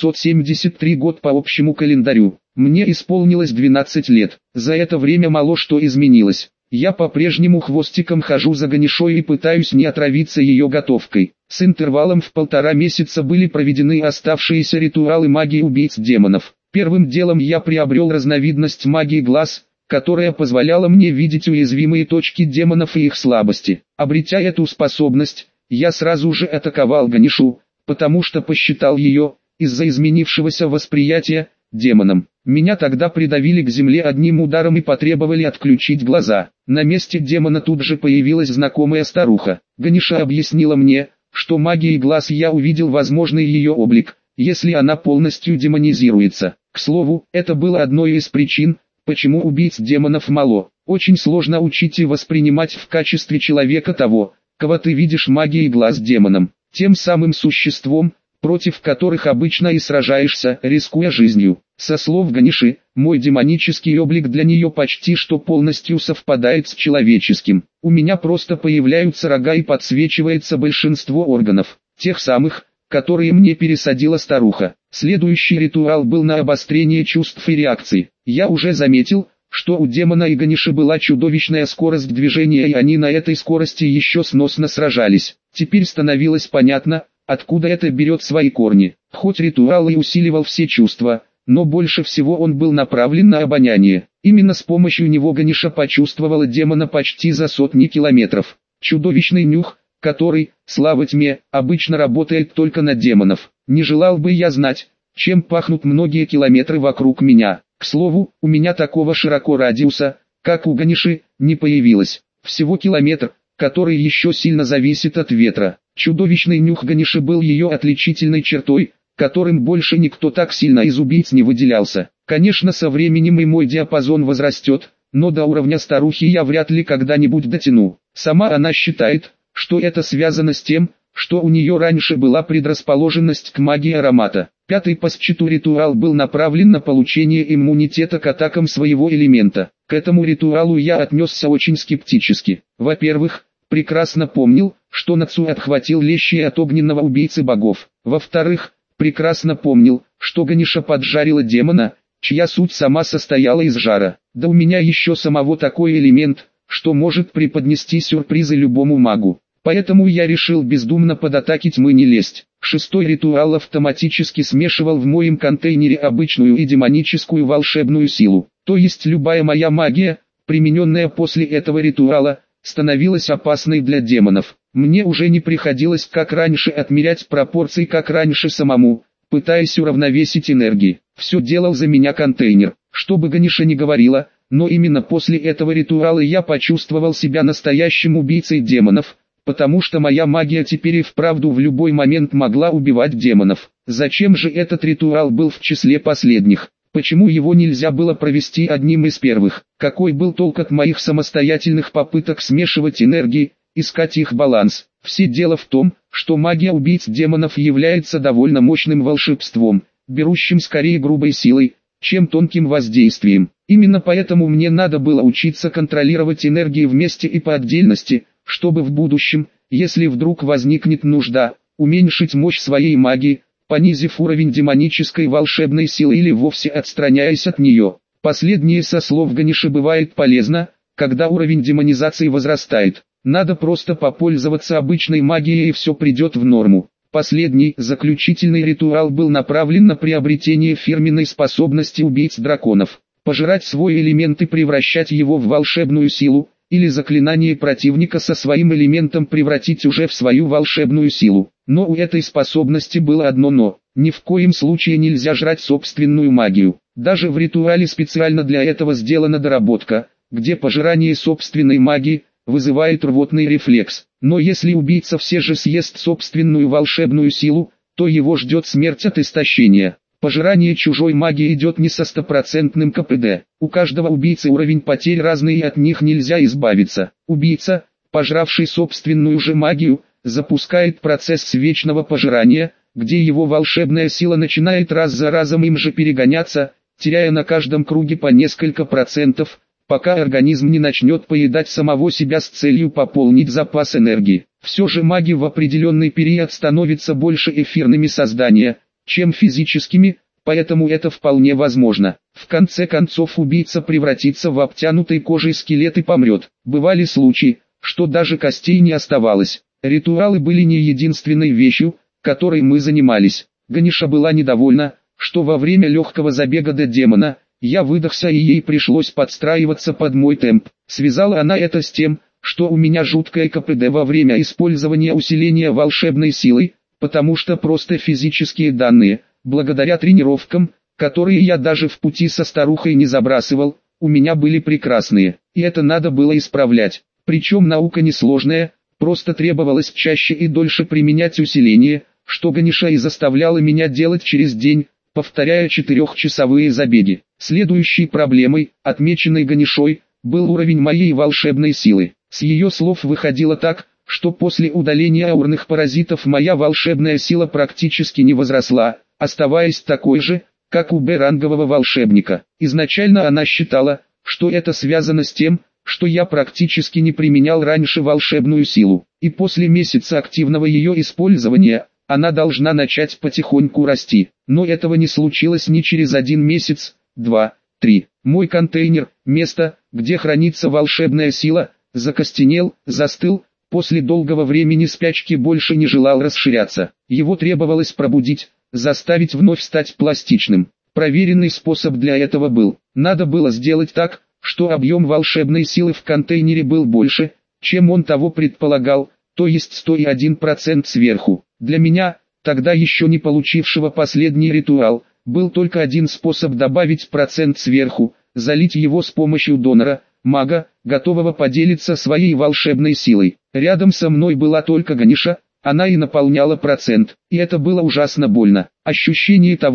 Х-773 год по общему календарю. Мне исполнилось 12 лет. За это время мало что изменилось. Я по-прежнему хвостиком хожу за Ганешой и пытаюсь не отравиться ее готовкой. С интервалом в 1,5 месяца были проведены оставшиеся ритуалы магии убийц демонов. Первым делом я приобрел разновидность магии глаз, которая позволяла мне видеть уязвимые точки демонов и их слабости. Обретя эту способность, я сразу же атаковал Ганешу, потому что посчитал ее, из-за изменившегося восприятия, демоном. Меня тогда придавили к земле одним ударом и потребовали отключить глаза. На месте демона тут же появилась знакомая старуха. Ганеша объяснила мне, что магией глаз я увидел возможный ее облик, если она полностью демонизируется. К слову, это было одной из причин, почему убийц демонов мало. Очень сложно учить и воспринимать в качестве человека того, кого ты видишь магией глаз демоном, тем самым существом, против которых обычно и сражаешься, рискуя жизнью. Со слов Ганеши, мой демонический облик для нее почти что полностью совпадает с человеческим. У меня просто появляются рога и подсвечивается большинство органов, тех самых, которые мне пересадила старуха. Следующий ритуал был на обострение чувств и реакций. Я уже заметил, что у демона и Ганеши была чудовищная скорость движения, и они на этой скорости еще сносно сражались. Теперь становилось понятно, откуда это берет свои корни. Хоть ритуал и усиливал все чувства, но больше всего он был направлен на обоняние. Именно с помощью него Ганеша почувствовала демона почти за сотни километров. Чудовищный нюх, который, слава тьме, обычно работает только на демонов. Не желал бы я знать, чем пахнут многие километры вокруг меня. К слову, у меня такого широко радиуса, как у Ганеши, не появилось. Всего километр, который еще сильно зависит от ветра. Чудовищный нюх Ганеши был ее отличительной чертой, которым больше никто так сильно из убийц не выделялся. Конечно, со временем и мой диапазон возрастет, но до уровня старухи я вряд ли когда-нибудь дотяну. Сама она считает, что это связано с тем, что у нее раньше была предрасположенность к магии аромата. Пятый по счету ритуал был направлен на получение иммунитета к атакам своего элемента. К этому ритуалу я отнесся очень скептически. Во-первых, прекрасно помнил, что Нацу отхватил лещи от огненного убийцы богов. Во-вторых, прекрасно помнил, что Ганиша поджарила демона, чья суть сама состояла из жара. Да у меня еще самого такой элемент, что может преподнести сюрпризы любому магу. Поэтому я решил бездумно под атаки тьмы не лезть. Шестой ритуал автоматически смешивал в моем контейнере обычную и демоническую волшебную силу. То есть любая моя магия, примененная после этого ритуала, становилась опасной для демонов. Мне уже не приходилось как раньше отмерять пропорции как раньше самому, пытаясь уравновесить энергии. Все делал за меня контейнер. Что бы Ганиша ни говорила, но именно после этого ритуала я почувствовал себя настоящим убийцей демонов, потому что моя магия теперь и вправду в любой момент могла убивать демонов. Зачем же этот ритуал был в числе последних? Почему его нельзя было провести одним из первых? Какой был толк от моих самостоятельных попыток смешивать энергии, искать их баланс? Все дело в том, что магия убийц демонов является довольно мощным волшебством, берущим скорее грубой силой, чем тонким воздействием. Именно поэтому мне надо было учиться контролировать энергии вместе и по отдельности, чтобы в будущем, если вдруг возникнет нужда, уменьшить мощь своей магии, понизив уровень демонической волшебной силы или вовсе отстраняясь от нее. Последнее со слов Ганиши бывает полезно, когда уровень демонизации возрастает. Надо просто попользоваться обычной магией и все придет в норму. Последний, заключительный ритуал был направлен на приобретение фирменной способности убийц драконов. Пожирать свой элемент и превращать его в волшебную силу, или заклинание противника со своим элементом превратить уже в свою волшебную силу. Но у этой способности было одно но. Ни в коем случае нельзя жрать собственную магию. Даже в ритуале специально для этого сделана доработка, где пожирание собственной магии вызывает рвотный рефлекс. Но если убийца все же съест собственную волшебную силу, то его ждет смерть от истощения. Пожирание чужой магии идет не со стопроцентным КПД. У каждого убийцы уровень потерь разный и от них нельзя избавиться. Убийца, пожравший собственную же магию, запускает процесс вечного пожирания, где его волшебная сила начинает раз за разом им же перегоняться, теряя на каждом круге по несколько процентов, пока организм не начнет поедать самого себя с целью пополнить запас энергии. Все же маги в определенный период становятся больше эфирными создания, чем физическими, поэтому это вполне возможно. В конце концов убийца превратится в обтянутый кожей скелет и помрет. Бывали случаи, что даже костей не оставалось. Ритуалы были не единственной вещью, которой мы занимались. Ганиша была недовольна, что во время легкого забега до демона, я выдохся и ей пришлось подстраиваться под мой темп. Связала она это с тем, что у меня жуткое КПД во время использования усиления волшебной силой, потому что просто физические данные, благодаря тренировкам, которые я даже в пути со старухой не забрасывал, у меня были прекрасные, и это надо было исправлять. Причем наука несложная, просто требовалось чаще и дольше применять усиление, что Ганиша и заставляла меня делать через день, повторяя 4-часовые забеги. Следующей проблемой, отмеченной Ганишой, был уровень моей волшебной силы. С ее слов выходило так, что после удаления аурных паразитов моя волшебная сила практически не возросла, оставаясь такой же, как у Б-рангового волшебника. Изначально она считала, что это связано с тем, что я практически не применял раньше волшебную силу, и после месяца активного ее использования, она должна начать потихоньку расти. Но этого не случилось ни через 1 месяц, 2, 3. Мой контейнер, место, где хранится волшебная сила, закостенел, застыл, после долгого времени спячки больше не желал расширяться. Его требовалось пробудить, заставить вновь стать пластичным. Проверенный способ для этого был. Надо было сделать так, что объем волшебной силы в контейнере был больше, чем он того предполагал, то есть 101% сверху. Для меня, тогда еще не получившего последний ритуал, был только один способ добавить процент сверху, залить его с помощью донора, мага, готового поделиться своей волшебной силой. Рядом со мной была только Ганиша, она и наполняла процент, и это было ужасно больно. Ощущение того,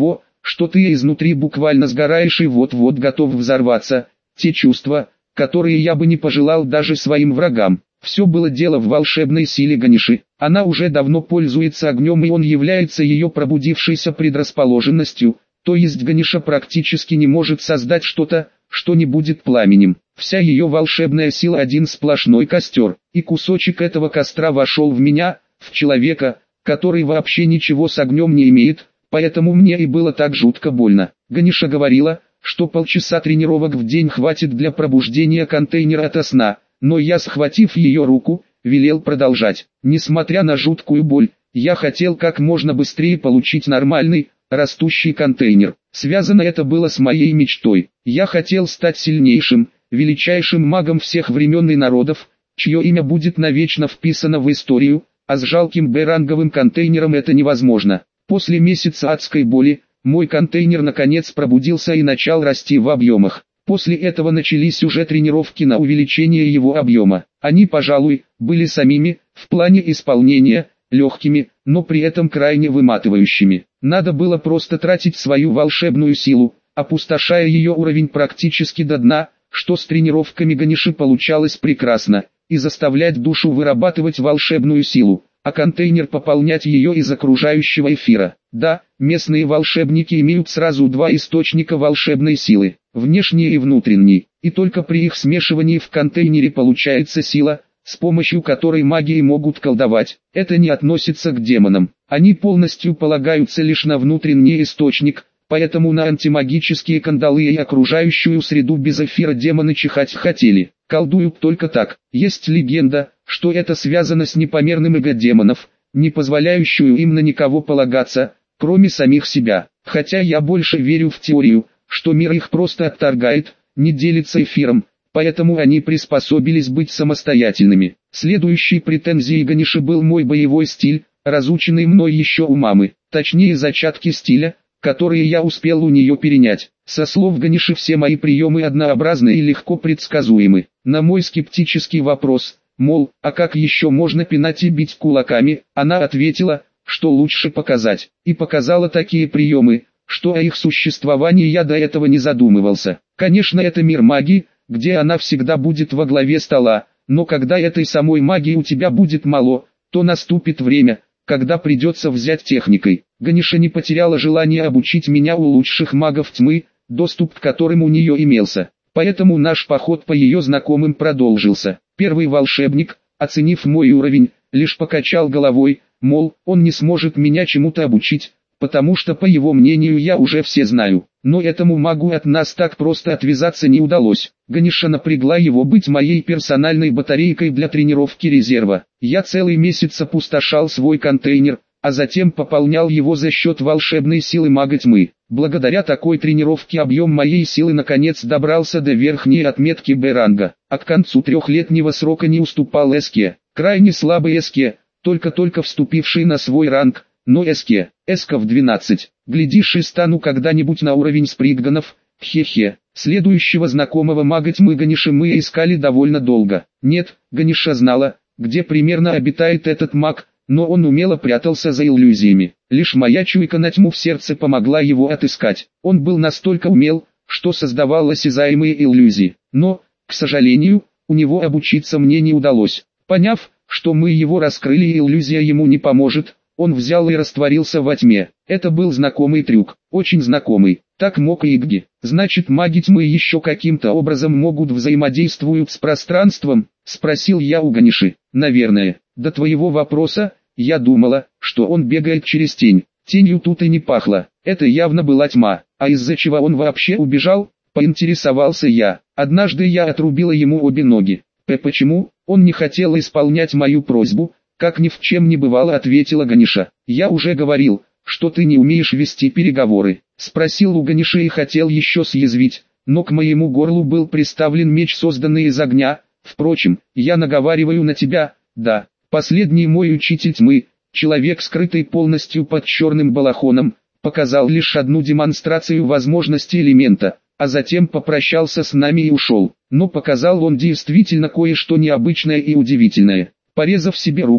что ты изнутри буквально сгораешь и вот-вот готов взорваться, те чувства, которые я бы не пожелал даже своим врагам. Все было дело в волшебной силе Ганеши. Она уже давно пользуется огнем, и он является ее пробудившейся предрасположенностью, то есть Ганеша практически не может создать что-то, что не будет пламенем. Вся ее волшебная сила один сплошной костер, и кусочек этого костра вошел в меня, в человека, который вообще ничего с огнем не имеет, поэтому мне и было так жутко больно. Ганеша говорила, что полчаса тренировок в день хватит для пробуждения контейнера ото сна, но я, схватив ее руку, велел продолжать. Несмотря на жуткую боль, я хотел как можно быстрее получить нормальный, растущий контейнер. Связано это было с моей мечтой. Я хотел стать сильнейшим, величайшим магом всех времен и народов, чье имя будет навечно вписано в историю, а с жалким Б-ранговым контейнером это невозможно. После месяца адской боли, мой контейнер наконец пробудился и начал расти в объемах. После этого начались уже тренировки на увеличение его объема. Они, пожалуй, были самими, в плане исполнения, легкими, но при этом крайне выматывающими. Надо было просто тратить свою волшебную силу, опустошая ее уровень практически до дна, что с тренировками Ганеши получалось прекрасно, и заставлять душу вырабатывать волшебную силу, а контейнер пополнять ее из окружающего эфира. Да, местные волшебники имеют сразу два источника волшебной силы, внешний и внутренний, и только при их смешивании в контейнере получается сила, с помощью которой маги могут колдовать. Это не относится к демонам, они полностью полагаются лишь на внутренний источник, поэтому на антимагические кандалы и окружающую среду без эфира демоны чихать хотели. Колдуют только так. Есть легенда, что это связано с непомерным эго демонов, не позволяющую им на никого полагаться, кроме самих себя. Хотя я больше верю в теорию, что мир их просто отторгает, не делится эфиром, поэтому они приспособились быть самостоятельными. Следующей претензией Ганеши был мой боевой стиль, разученный мной еще у мамы, точнее зачатки стиля, которые я успел у нее перенять. Со слов Ганеши все мои приемы однообразны и легко предсказуемы. На мой скептический вопрос, мол, а как еще можно пинать и бить кулаками, она ответила, что лучше показать. И показала такие приемы, что о их существовании я до этого не задумывался. Конечно, это мир магии, где она всегда будет во главе стола, но когда этой самой магии у тебя будет мало, то наступит время, когда придется взять техникой. Ганеша не потеряла желание обучить меня у лучших магов тьмы, доступ к которым у нее имелся. Поэтому наш поход по ее знакомым продолжился. Первый волшебник, оценив мой уровень, лишь покачал головой, мол, он не сможет меня чему-то обучить, потому что по его мнению я уже все знаю. Но этому магу от нас так просто отвязаться не удалось. Ганеша напрягла его быть моей персональной батарейкой для тренировки резерва. Я целый месяц опустошал свой контейнер, а затем пополнял его за счет волшебной силы мага тьмы. Благодаря такой тренировке объем моей силы наконец добрался до верхней отметки Б-ранга, а к концу трехлетнего срока не уступал Эске. Крайне слабый Эске, только-только вступивший на свой ранг, но Эске, Эска в 12. Глядишь и стану когда-нибудь на уровень Спригганов, хе-хе. Следующего знакомого мага тьмы Ганеши мы искали довольно долго. Нет, Ганеша знала, где примерно обитает этот маг, но он умело прятался за иллюзиями. Лишь моя чуйка на тьму в сердце помогла его отыскать. Он был настолько умел, что создавал осязаемые иллюзии. Но, к сожалению, у него обучиться мне не удалось. Поняв, что мы его раскрыли и иллюзия ему не поможет, он взял и растворился во тьме. Это был знакомый трюк, очень знакомый. Так мог и Игги. Значит, маги тьмы еще каким-то образом могут взаимодействовать с пространством? Спросил я у Ганеши. Наверное. До твоего вопроса, я думала, что он бегает через тень. Тенью тут и не пахло. Это явно была тьма. А из-за чего он вообще убежал? Поинтересовался я. Однажды я отрубила ему обе ноги. Почему? Он не хотел исполнять мою просьбу. Как ни в чем не бывало, ответила Ганеша. Я уже говорил, что ты не умеешь вести переговоры. Спросил у Ганеши и хотел еще съязвить, но к моему горлу был приставлен меч, созданный из огня. Впрочем, я наговариваю на тебя, да. Последний мой учитель тьмы, человек, скрытый полностью под черным балахоном, показал лишь одну демонстрацию возможности элемента, а затем попрощался с нами и ушел. Но показал он действительно кое-что необычное и удивительное. Порезав себе руку,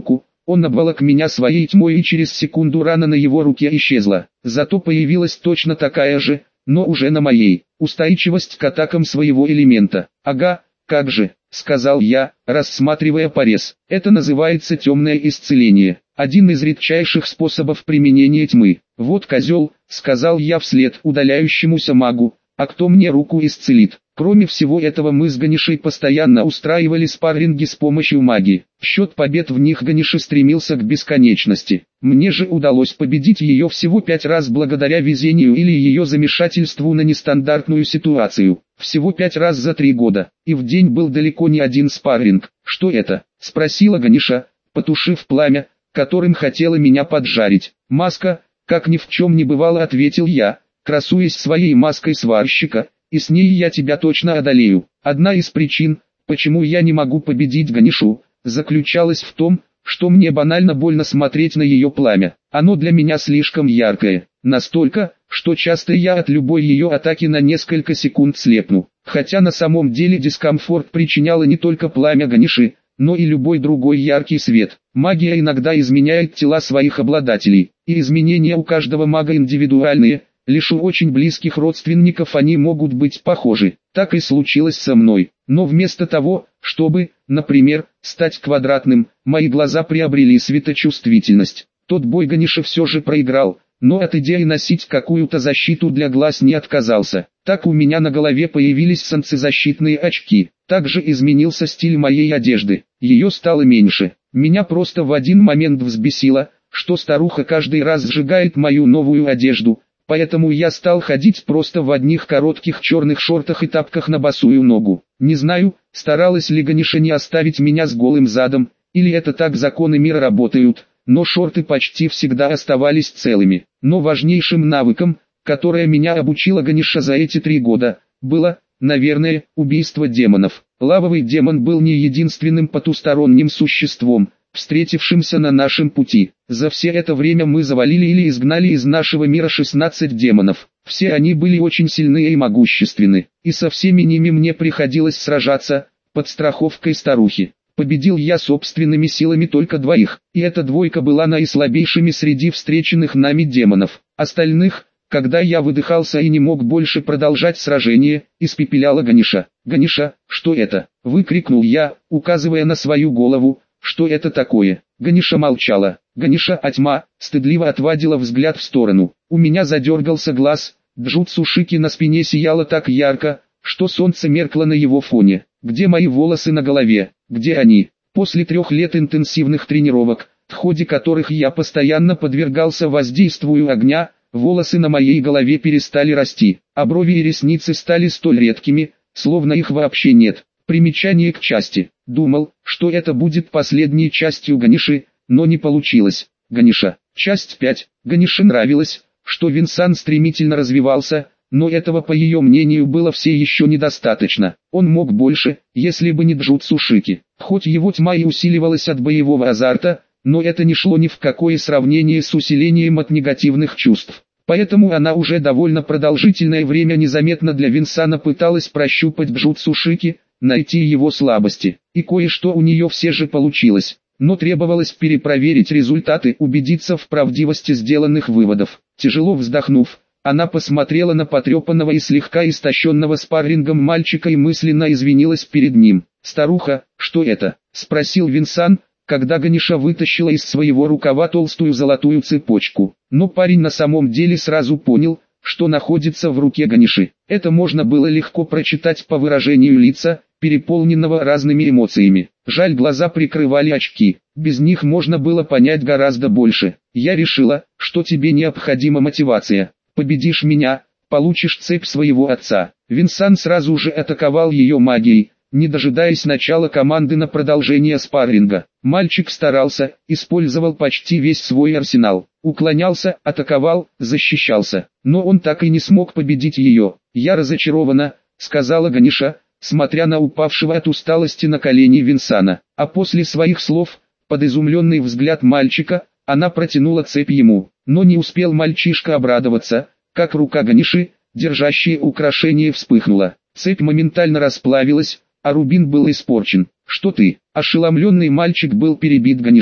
Он обволок меня своей тьмой, и через секунду рана на его руке исчезла. Зато появилась точно такая же, но уже на моей. Устойчивость к атакам своего элемента. Ага, как же, сказал я, рассматривая порез. Это называется темное исцеление. Один из редчайших способов применения тьмы. Вот козел, сказал я вслед удаляющемуся магу, а кто мне руку исцелит? Кроме всего этого, мы с Ганишей постоянно устраивали спарринги с помощью магии. Счет побед в них Ганиши стремился к бесконечности. Мне же удалось победить ее всего 5 раз благодаря везению или ее замешательству на нестандартную ситуацию. Всего 5 раз за 3 года. И в день был далеко не один спарринг. «Что это?» – спросила Ганиша, потушив пламя, которым хотела меня поджарить. «Маска», – как ни в чем не бывало, ответил я, красуясь своей маской сварщика, и с ней я тебя точно одолею. Одна из причин, почему я не могу победить Ганишу, заключалась в том, что мне банально больно смотреть на ее пламя. Оно для меня слишком яркое, настолько, что часто я от любой ее атаки на несколько секунд слепну. Хотя на самом деле дискомфорт причиняло не только пламя Ганиши, но и любой другой яркий свет. Магия иногда изменяет тела своих обладателей, и изменения у каждого мага индивидуальные. Лишь у очень близких родственников они могут быть похожи. Так и случилось со мной. Но вместо того, чтобы, например, стать квадратным, мои глаза приобрели светочувствительность. Тот бой Ганиша все же проиграл, но от идеи носить какую-то защиту для глаз не отказался. Так у меня на голове появились солнцезащитные очки. Также изменился стиль моей одежды. Ее стало меньше. Меня просто в один момент взбесило, что старуха каждый раз сжигает мою новую одежду. Поэтому я стал ходить просто в одних коротких черных шортах и тапках на босую ногу. Не знаю, старалась ли Ганиша не оставить меня с голым задом, или это так законы мира работают, но шорты почти всегда оставались целыми. Но важнейшим навыком, которое меня обучила Ганиша за эти 3 года, было, наверное, убийство демонов. Лавовый демон был не единственным потусторонним существом, встретившимся на нашем пути. За все это время мы завалили или изгнали из нашего мира 16 демонов. Все они были очень сильны и могущественны, и со всеми ними мне приходилось сражаться, под страховкой старухи. Победил я собственными силами только 2, и эта 2 была наислабейшими среди встреченных нами демонов. Остальных, когда я выдыхался и не мог больше продолжать сражение, испепеляла Ганиша. «Ганиша, что это?» – выкрикнул я, указывая на свою голову. «Что это такое?» Ганиша молчала. Ганиша, тьма, стыдливо отводила взгляд в сторону. У меня задергался глаз, Джутсу Шики на спине сияло так ярко, что солнце меркло на его фоне. Где мои волосы на голове? Где они? После 3 лет интенсивных тренировок, в ходе которых я постоянно подвергался воздействию огня, волосы на моей голове перестали расти, а брови и ресницы стали столь редкими, словно их вообще нет. Примечание к части. Думал, что это будет последней частью Ганиши, но не получилось. Ганиша. Часть 5. Ганише нравилось, что Винсан стремительно развивался, но этого, по ее мнению, было все еще недостаточно. Он мог больше, если бы не Джутсу Шики. Хоть его тьма и усиливалась от боевого азарта, но это не шло ни в какое сравнение с усилением от негативных чувств. Поэтому она уже довольно продолжительное время незаметно для Винсана пыталась прощупать Джутсу Шики, найти его слабости, и кое-что у нее все же получилось, но требовалось перепроверить результаты, убедиться в правдивости сделанных выводов. Тяжело вздохнув, она посмотрела на потрепанного и слегка истощенного спаррингом мальчика и мысленно извинилась перед ним. «Старуха, что это?» – спросил Винсан, когда Ганиша вытащила из своего рукава толстую золотую цепочку. Но парень на самом деле сразу понял, что находится в руке Ганиши. Это можно было легко прочитать по выражению лица, переполненного разными эмоциями. Жаль, глаза прикрывали очки, без них можно было понять гораздо больше. «Я решила, что тебе необходима мотивация. Победишь меня, получишь цепь своего отца». Винсан сразу же атаковал ее магией, не дожидаясь начала команды на продолжение спарринга. Мальчик старался, использовал почти весь свой арсенал. Уклонялся, атаковал, защищался. Но он так и не смог победить ее. «Я разочарована», — сказала Ганиша, смотря на упавшего от усталости на колени Винсана. А после своих слов, под изумленный взгляд мальчика, она протянула цепь ему. Но не успел мальчишка обрадоваться, как рука Ганиши, держащая украшение, вспыхнула. Цепь моментально расплавилась, а рубин был испорчен. «Что ты?» Ошеломленный мальчик был перебит Ганишей.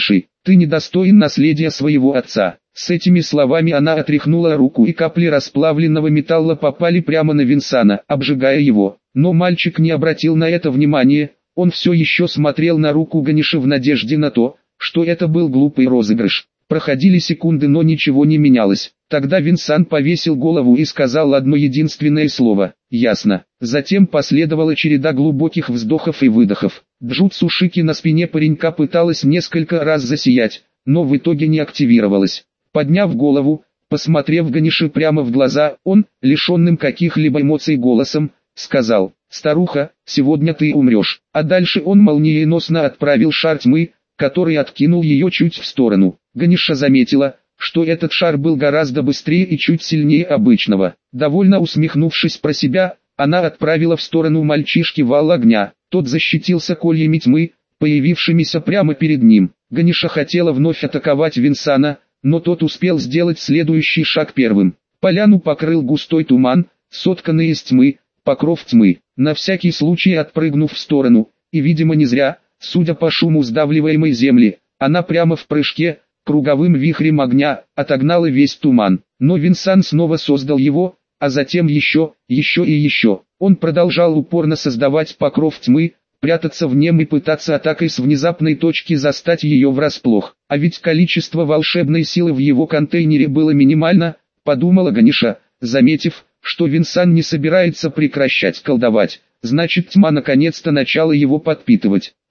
Ты недостоин наследия своего отца. С этими словами она отряхнула руку, и капли расплавленного металла попали прямо на Винсана, обжигая его. Но мальчик не обратил на это внимания, он все еще смотрел на руку Ганеша в надежде на то, что это был глупый розыгрыш. Проходили секунды, но ничего не менялось. Тогда Винсан повесил голову и сказал одно единственное слово: «Ясно». Затем последовала череда глубоких вздохов и выдохов. Джутсу Шики на спине паренька пыталась несколько раз засиять, но в итоге не активировалась. Подняв голову, посмотрев Ганеши прямо в глаза, он, лишенным каких-либо эмоций голосом, сказал: «Старуха, сегодня ты умрешь». А дальше он молниеносно отправил шар тьмы, который откинул ее чуть в сторону. Ганеша заметила, что этот шар был гораздо быстрее и чуть сильнее обычного. Довольно усмехнувшись про себя, она отправила в сторону мальчишки вал огня. Тот защитился кольями тьмы, появившимися прямо перед ним. Ганеша хотела вновь атаковать Винсана, но тот успел сделать следующий шаг первым. Поляну покрыл густой туман, сотканный из тьмы, покров тьмы. На всякий случай отпрыгнув в сторону, и видимо не зря, судя по шуму сдавливаемой земли, она прямо в прыжке, круговым вихрем огня, отогнала весь туман. Но Винсан снова создал его, а затем еще и еще. Он продолжал упорно создавать покров тьмы, прятаться в нем и пытаться атакой с внезапной точки застать ее врасплох. А ведь количество волшебной силы в его контейнере было минимально, подумала Ганеша, заметив, что Винсан не собирается прекращать колдовать. Значит, тьма наконец-то начала его подпитывать.